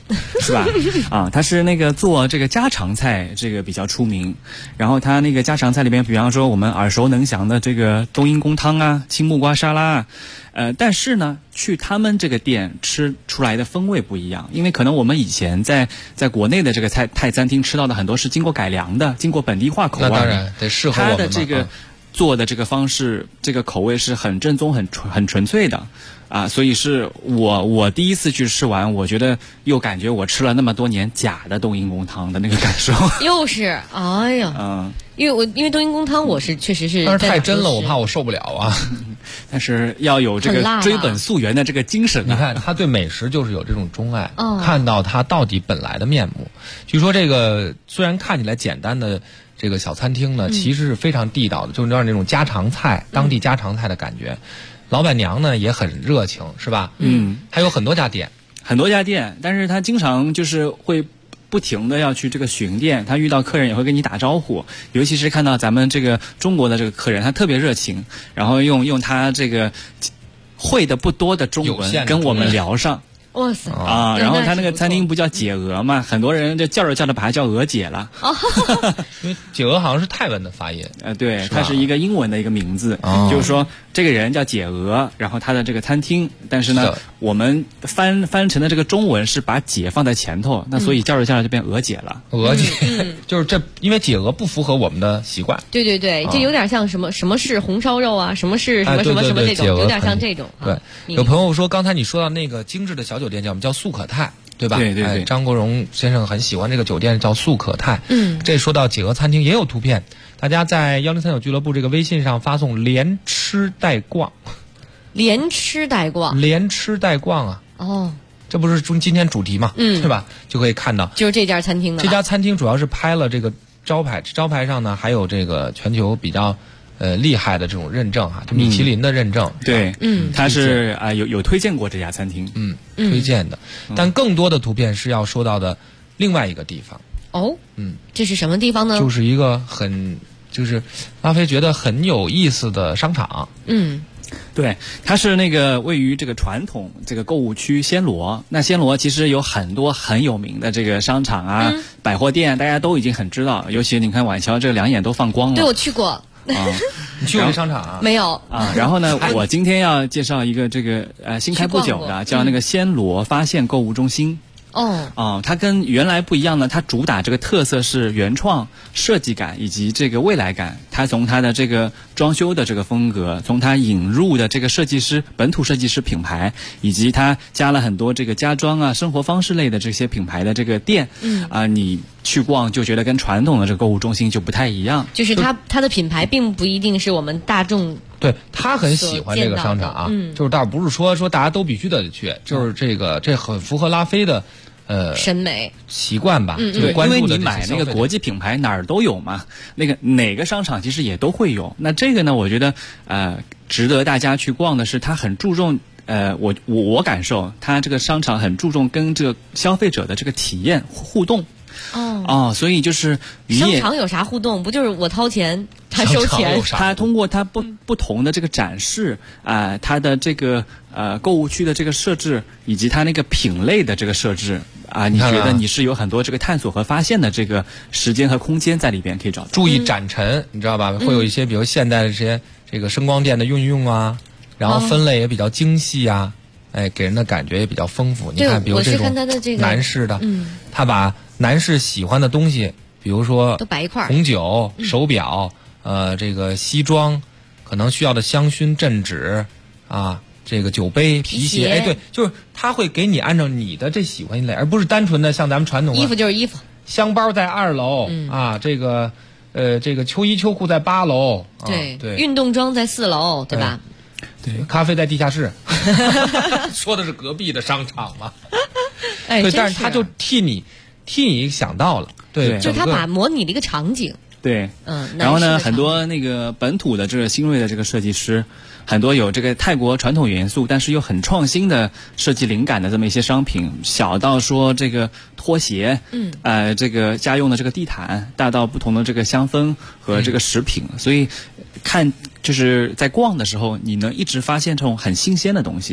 是吧？啊，它是那个做这个家常菜这个比较出名，然后它那个家常菜里边，比方说我们耳熟能详的这个冬阴功汤啊、青木瓜沙拉啊，但是呢，去他们这个店吃出来的风味不一样，因为可能我们以前在国内的这个泰餐厅吃到的很多是经过改良的，经过本地化口味的， 那当然得适合我们它的这个做的这个方式，这个口味是很正宗、很纯粹的。啊，所以是我第一次去吃完，我觉得又感觉我吃了那么多年假的冬阴功汤的那个感受。 又是，哎呀，因为冬阴功汤我是确实是， 但是太真了，我怕我受不了啊。 但是要有这个追本溯源的这个精神。 你看他对美食就是有这种钟爱，看到它到底本来的面目。据说这个虽然看起来简单的这个小餐厅呢，其实是非常地道的，就是有点那种家常菜，当地家常菜的感觉。老板娘呢也很热情，是吧？还有很多家店， 但是他经常就是会不停的要去这个巡店，他遇到客人也会跟你打招呼，尤其是看到咱们这个中国的这个客人，他特别热情，然后用他这个会的不多的中文跟我们聊上。 哇塞啊！然后他那个餐厅不叫姐鹅嘛，很多人就叫着叫着把它叫鹅姐了。 因为姐鹅好像是泰文的发音。 对，它是一个英文的一个名字，就是说这个人叫姐鹅，然后他的这个餐厅，但是呢，我们翻成的这个中文是把姐放在前头，那所以叫着叫着就变鹅姐了。 鹅姐，就是这，因为姐鹅不符合我们的习惯。 对，这有点像什么是红烧肉啊，什么是什么什么什么这种，有点像这种。 对，有朋友说刚才你说到那个精致的小酒店，我们叫素可泰，对吧？ 对， 张国荣先生很喜欢这个酒店，叫素可泰。这说到姐鹅餐厅也有图片，大家在1039俱乐部这个微信上发送连吃带逛， 连吃带逛啊！ 哦，这不是今天主题嘛？对吧？就可以看到， 就是这家餐厅的。 这家餐厅主要是拍了这个招牌，招牌上呢还有这个全球比较厉害的这种认证哈，就米其林的认证。 对，他是有推荐过这家餐厅， 推荐的。但更多的图片是要说到的另外一个地方。 这是什么地方呢？ 就是一个就是拉菲觉得很有意思的商场。 对，它是那个位于这个传统这个购物区暹罗。那暹罗其实有很多很有名的这个商场啊、百货店，大家都已经很知道。尤其你看晚乔这两眼都放光了。 对，我去过。 你去过这商场啊？ 没有啊。然后呢，我今天要介绍一个这个新开不久的，叫那个暹罗发现购物中心。它跟原来不一样呢，它主打这个特色是原创设计感以及这个未来感。它从它的这个装修的这个风格，从它引入的这个本土设计师品牌，以及它加了很多这个家装啊、生活方式类的这些品牌的这个店，你去逛就觉得跟传统的这个购物中心就不太一样。 就是它的品牌并不一定是我们大众。 对，他很喜欢这个商场啊，就是倒不是说大家都必须得去，就是这很符合拉菲的审美习惯吧。 对，因为你买那个国际品牌哪儿都有嘛，那个哪个商场其实也都会有。那这个呢，我觉得值得大家去逛的是，它很注重我感受它这个商场很注重跟这个消费者的这个体验互动。所以就是商场有啥互动？不就是我掏钱，他收钱？ 他通过他不同的这个展示他的这个购物区的这个设置，以及他那个品类的这个设置你觉得你是有很多这个探索和发现的这个时间和空间在里边可以找到。 注意展陈，你知道吧？会有一些比如现代的这个声光电的运用啊，然后分类也比较精细啊，给人的感觉也比较丰富。你看，比如这种男士的，他把男士喜欢的东西，比如说都摆一块儿， 红酒、手表，这个西装，可能需要的香薰、镇纸啊，这个酒杯、皮鞋，对，就是他会给你按照你的这喜欢一类，而不是单纯的像咱们传统衣服就是衣服， 香包在2楼这个秋衣秋裤在8楼， 对，运动装在4楼，对吧？ 对，咖啡在地下室，说的是隔壁的商场嘛。对，但是他就替你想到了，对， 就是他把模拟了一个场景。 对，然后呢，很多那个本土的这个新锐的这个设计师，很多有这个泰国传统元素，但是又很创新的设计灵感的这么一些商品，小到说这个拖鞋，这个家用的这个地毯，大到不同的这个香氛和这个食品，所以就是在逛的时候，你能一直发现这种很新鲜的东西。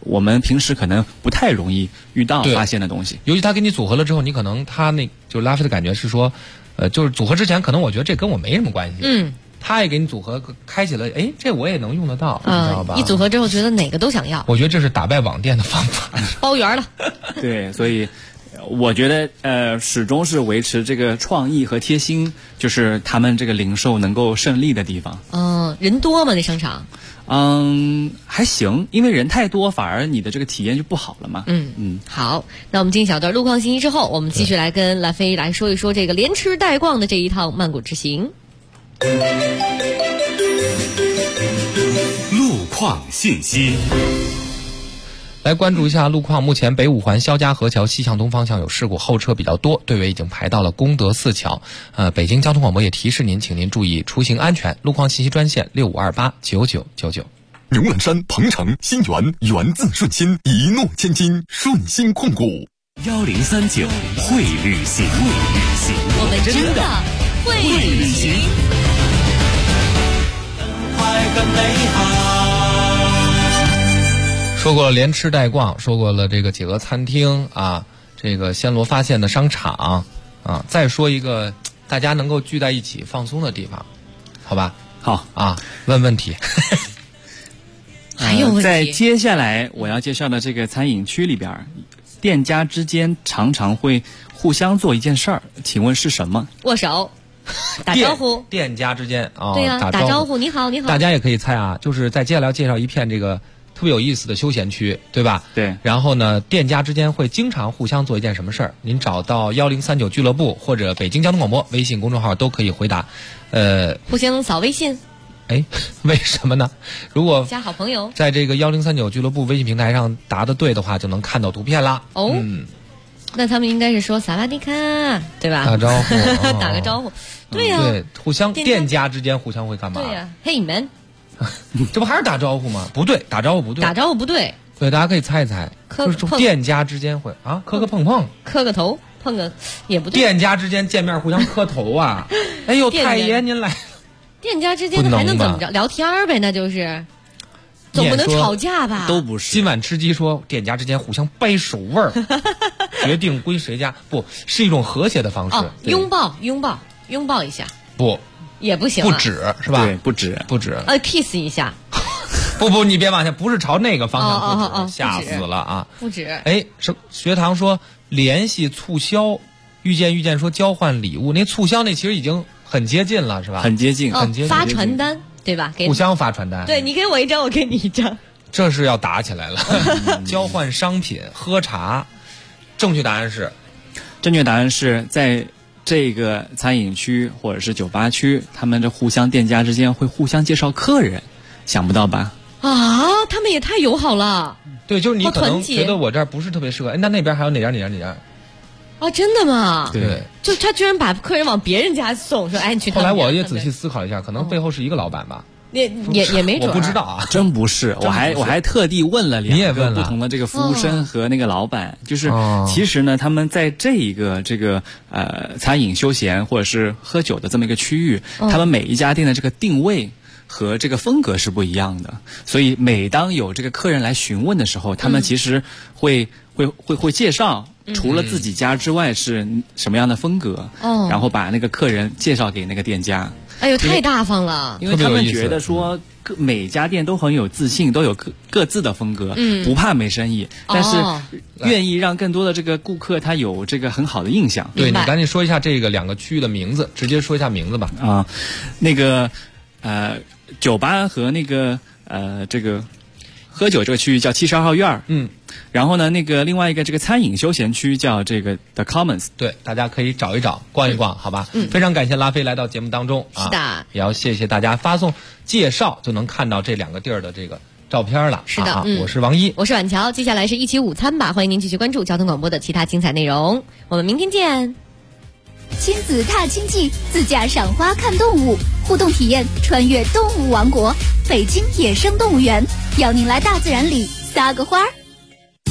我们平时可能不太容易遇到发现的东西。 尤其他给你组合了之后，你可能他那就拉菲的感觉是说，就是组合之前可能我觉得这跟我没什么关系。他也给你组合开启了，哎，这我也能用得到，你知道吧？ 一组合之后觉得哪个都想要。 我觉得这是打败网店的方法， 包圆了。 对，所以我觉得始终是维持这个创意和贴心，就是他们这个零售能够胜利的地方。 人多吗？那商场？ 还行，因为人太多，反而你的这个体验就不好了嘛。 好，那我们进一小段路况信息之后，我们继续来跟拉菲来说一说这个连吃带逛的这一趟曼谷之行。 路况信息， 来关注一下路况。目前北五环肖家河桥西向东方向有事故，后车比较多，队尾已经排到了功德寺桥。北京交通广播也提示您，请您注意出行安全。路况信息专线65289999。 牛栏山、鹏城、新源源自顺心，一诺千金，顺心控股。 1039会旅行， 我们真的会旅行。 更美好。 说过了连吃带逛，说过了这个企鹅餐厅啊，这个暹罗发现的商场啊，再说一个大家能够聚在一起放松的地方，好吧？ 好啊，问问题。 还有问题。 在接下来我要介绍的这个餐饮区里边，店家之间常常会互相做一件事儿，请问是什么？ 握手。打招呼， 店家之间对呀，打招呼，你好，你好。 大家也可以猜啊，就是在接下来要介绍一片这个特别有意思的休闲区，对吧？ 对。 然后呢，店家之间会经常互相做一件什么事儿？您找到1039俱乐部或者北京交通广播微信公众号都可以回答。 互相扫微信。 哎，为什么呢？如果加好朋友， 在这个1039俱乐部微信平台上答得对的话，就能看到图片啦。 那他们应该是说萨瓦迪卡，对吧？ 打招呼， 打个招呼。对呀， 对，互相店家之间互相会干嘛？ 对呀，嘿你们， 这不还是打招呼吗？不对，打招呼不对。 打招呼不对。 对，大家可以猜一猜，就是店家之间会啊磕个碰碰， 磕个头，碰个也不对。 店家之间见面互相磕头啊！哎呦，太爷您来。 店家之间还能怎么着？聊天呗，那就是。总不能吵架吧？ 都不是。 今晚吃鸡说店家之间互相掰手腕儿，决定归谁家，不是一种和谐的方式。 拥抱一下。 不， 也不行。 不止是吧？ 对，不止。 kiss 一下。 不，你别往下，不是朝那个方向不止，吓死了啊！ 不止。 哎，学堂说联系促销，遇见说交换礼物，那促销那其实已经很接近了，是吧？ 很接近。 发传单。对吧？ 互相发传单。 对，你给我一张，我给你一张。 这是要打起来了。交换商品、喝茶。正确答案是在这个餐饮区或者是酒吧区，他们这互相店家之间会互相介绍客人，想不到吧？ 啊，他们也太友好了。 对，就是你可能觉得我这儿不是特别适合，哎，那边还有哪家？ 哦，真的吗？ 对， 就他居然把客人往别人家送，说哎你去。 后来我也仔细思考一下，可能背后是一个老板吧。 也没准。 我不知道啊， 真不是。我还特地问了2个不同的这个服务生和那个老板，就是其实呢，他们在这个餐饮休闲或者是喝酒的这么一个区域，他们每一家店的这个定位和这个风格是不一样的，所以每当有这个客人来询问的时候，他们其实会介绍。除了自己家之外是什么样的风格，然后把那个客人介绍给那个店家。 哎呦，太大方了！ 因为他们觉得说每家店都很有自信，都有各自的风格，不怕没生意，但是愿意让更多的这个顾客他有这个很好的印象。 对，你赶紧说一下这个2个区域的名字，直接说一下名字吧。 啊，那个酒吧和那个这个喝酒这个区域叫72号院。然后呢，那个另外一个这个餐饮休闲区叫这个 The Commons， 对，大家可以找一找，逛一逛，好吧？非常感谢拉菲来到节目当中， 是的， 也要谢谢大家发送介绍，就能看到这2个地儿的这个照片了。 是的， 我是王一， 我是婉乔，接下来是一起午餐吧，欢迎您继续关注交通广播的其他精彩内容，我们明天见。 亲子踏青记，自驾赏花看动物，互动体验穿越动物王国，北京野生动物园，邀您来大自然里撒个花儿。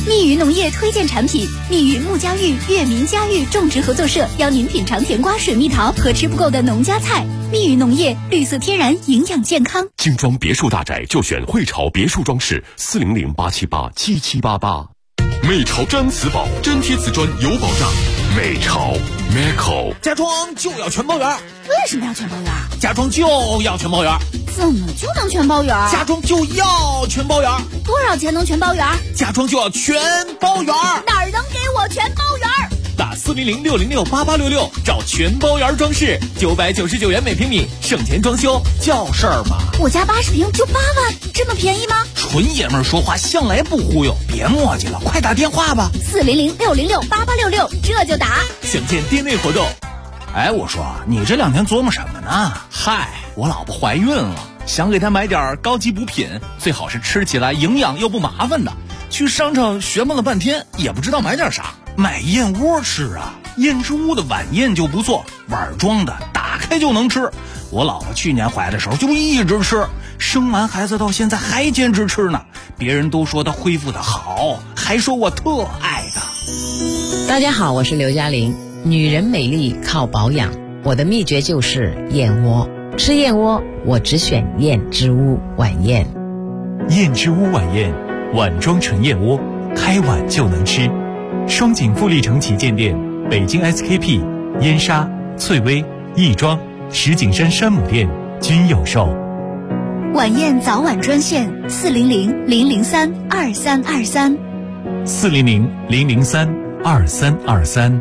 密语农业推荐产品：密语木家育粤民家育种植合作社邀您品尝甜瓜、水蜜桃和吃不够的农家菜。密语农业，绿色天然，营养健康。 精装别墅大宅就选汇潮别墅装饰，400-878-7788。美潮真瓷宝，真贴瓷砖有保障。美潮 Meco 家装就要全包圆。 为什么要全包圆？ 家装就要全包圆。 怎么就能全包圆？ 家装就要全包圆。 多少钱能全包圆？ 家装就要全包圆。 哪儿能给我全包圆？ 打400-606-8866找全包圆装饰，999元每平米，省钱装修叫事儿吗？ 我家80平就8万，这么便宜吗？ 纯爷们儿说话向来不忽悠，别磨叽了，快打电话吧。 400-606-8866，这就打。 想见店内活动。 哎，我说你这2天琢磨什么呢？ 嗨，我老婆怀孕了，想给她买点高级补品，最好是吃起来营养又不麻烦的。去商场学问了半天，也不知道买点啥。 买燕窝吃啊，燕之屋的晚宴就不错，碗装的，打开就能吃。我老婆去年怀的时候就一直吃，生完孩子到现在还坚持吃呢。别人都说她恢复的好，还说我特爱她。 大家好，我是刘嘉玲。女人美丽靠保养，我的秘诀就是燕窝。吃燕窝，我只选燕之屋晚宴。 燕之屋晚宴，碗装纯燕窝，开碗就能吃。双井富力城旗舰店、北京 SKP、燕莎、翠微、亦庄、石景山山姆店均有售。 晚宴早晚专线400-003-2323。 400-003-2323。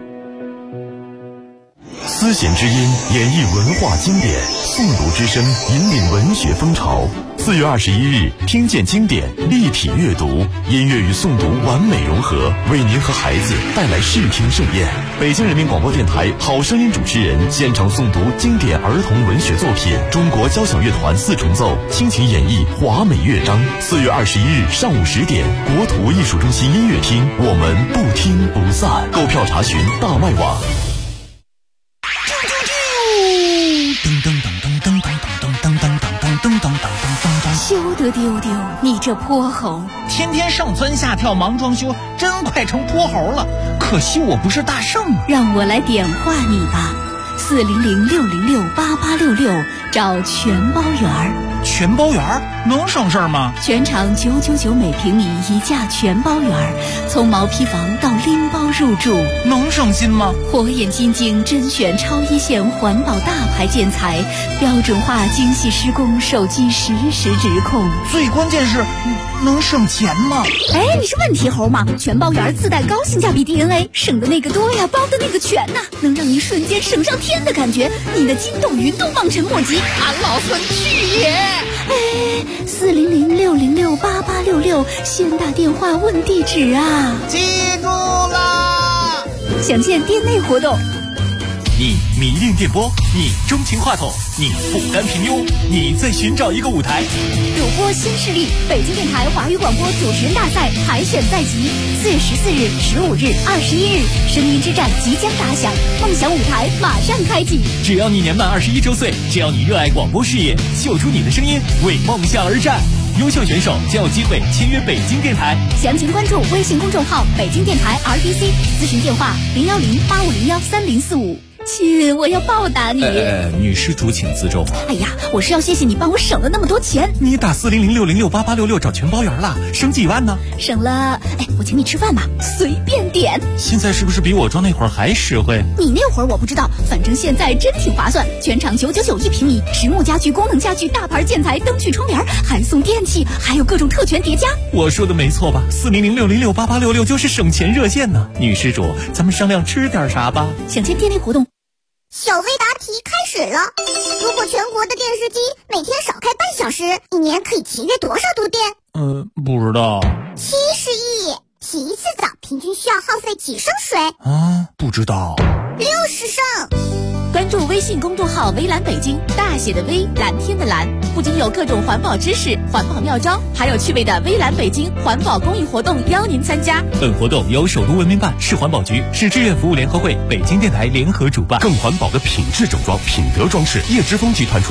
丝弦之音演绎文化经典，诵读之声引领文学风潮。4月21日，听见经典，立体阅读，音乐与诵读完美融合，为您和孩子带来视听盛宴。北京人民广播电台好声音主持人现场诵读经典儿童文学作品，中国交响乐团4重奏倾情演绎华美乐章。4月21日上午10点，国土艺术中心音乐厅，我们不听不散。购票查询大麦网。 休得丢丢，你这泼猴！ 天天上蹿下跳忙装修，真快成泼猴了。可惜我不是大圣啊！ 让我来点化你吧，400-606-8866，找全包圆儿。 全包圆儿能省事儿吗？ 全场999每平米一价全包圆儿，从毛坯房到拎包入住， 能省心吗？ 火眼金睛甄选超一线环保大牌建材，标准化精细施工，手机实时直控。 最关键是能省钱吗？ 哎，你是问题猴吗？全包圆自带高性价比 DNA， 省的那个多呀，包的那个全呐，能让你瞬间省上天的感觉，你的筋斗云都望尘莫及。 俺老孙去也！ 哎，400-606-8866，先打电话问地址啊！ 记住啦！ 详见店内活动。 你迷恋电波，你钟情话筒，你不甘平庸，你在寻找一个舞台。 主播新势力，北京电台华语广播主持人大赛海选在即，4月14日、15日、21日，声音之战即将打响，梦想舞台马上开启。 只要你年满21周岁，只要你热爱广播事业，秀出你的声音，为梦想而战。优秀选手将有机会签约北京电台。 详情关注微信公众号北京电台 RDC， 咨询电话010-8501-3045。亲，我要报答你。 女施主请自重。 哎呀，我是要谢谢你帮我省了那么多钱。 你打400-606-8866找全包圆了，省几万呢？ 省了，哎，我请你吃饭吧，随便点。 现在是不是比我装那会儿还实惠？ 你那会儿我不知道，反正现在真挺划算。全场999一平米，实木家具、功能家具、大牌建材、灯具、窗帘，还送电器，还有各种特权叠加。 我说的没错吧？400-606-8866就是省钱热线呢。女施主，咱们商量吃点啥吧？ 想见店内活动。 小微答题开始了。如果全国的电视机每天少开半小时，一年可以节约多少度电？ 不知道。 70亿。洗一次澡平均需要耗费几升水？ 不知道。 60升。 关注微信公众号微蓝北京，大写的微，蓝天的蓝，不仅有各种环保知识、环保妙招，还有趣味的微蓝北京环保公益活动邀您参加。 本活动由首都文明办、市环保局、市志愿服务联合会、北京电台联合主办。 更环保的品质整装，品德装饰，叶之峰集团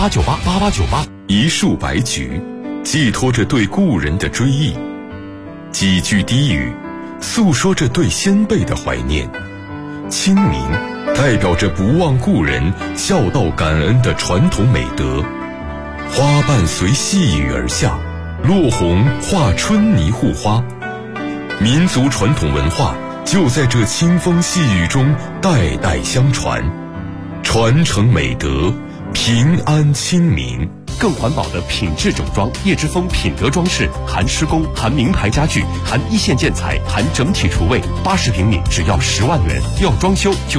出品。400-898-8898。 一束白菊，寄托着对故人的追忆。 几句低语，诉说着对先辈的怀念。清明代表着不忘故人、孝道感恩的传统美德。花瓣随细雨而下，落红化春泥护花。民族传统文化就在这清风细雨中代代相传，传承美德，平安清明。 更环保的品质整装，叶之峰品德装饰，含施工，含名牌家具，含一线建材，含整体厨卫，80平米只要10万元，要装修就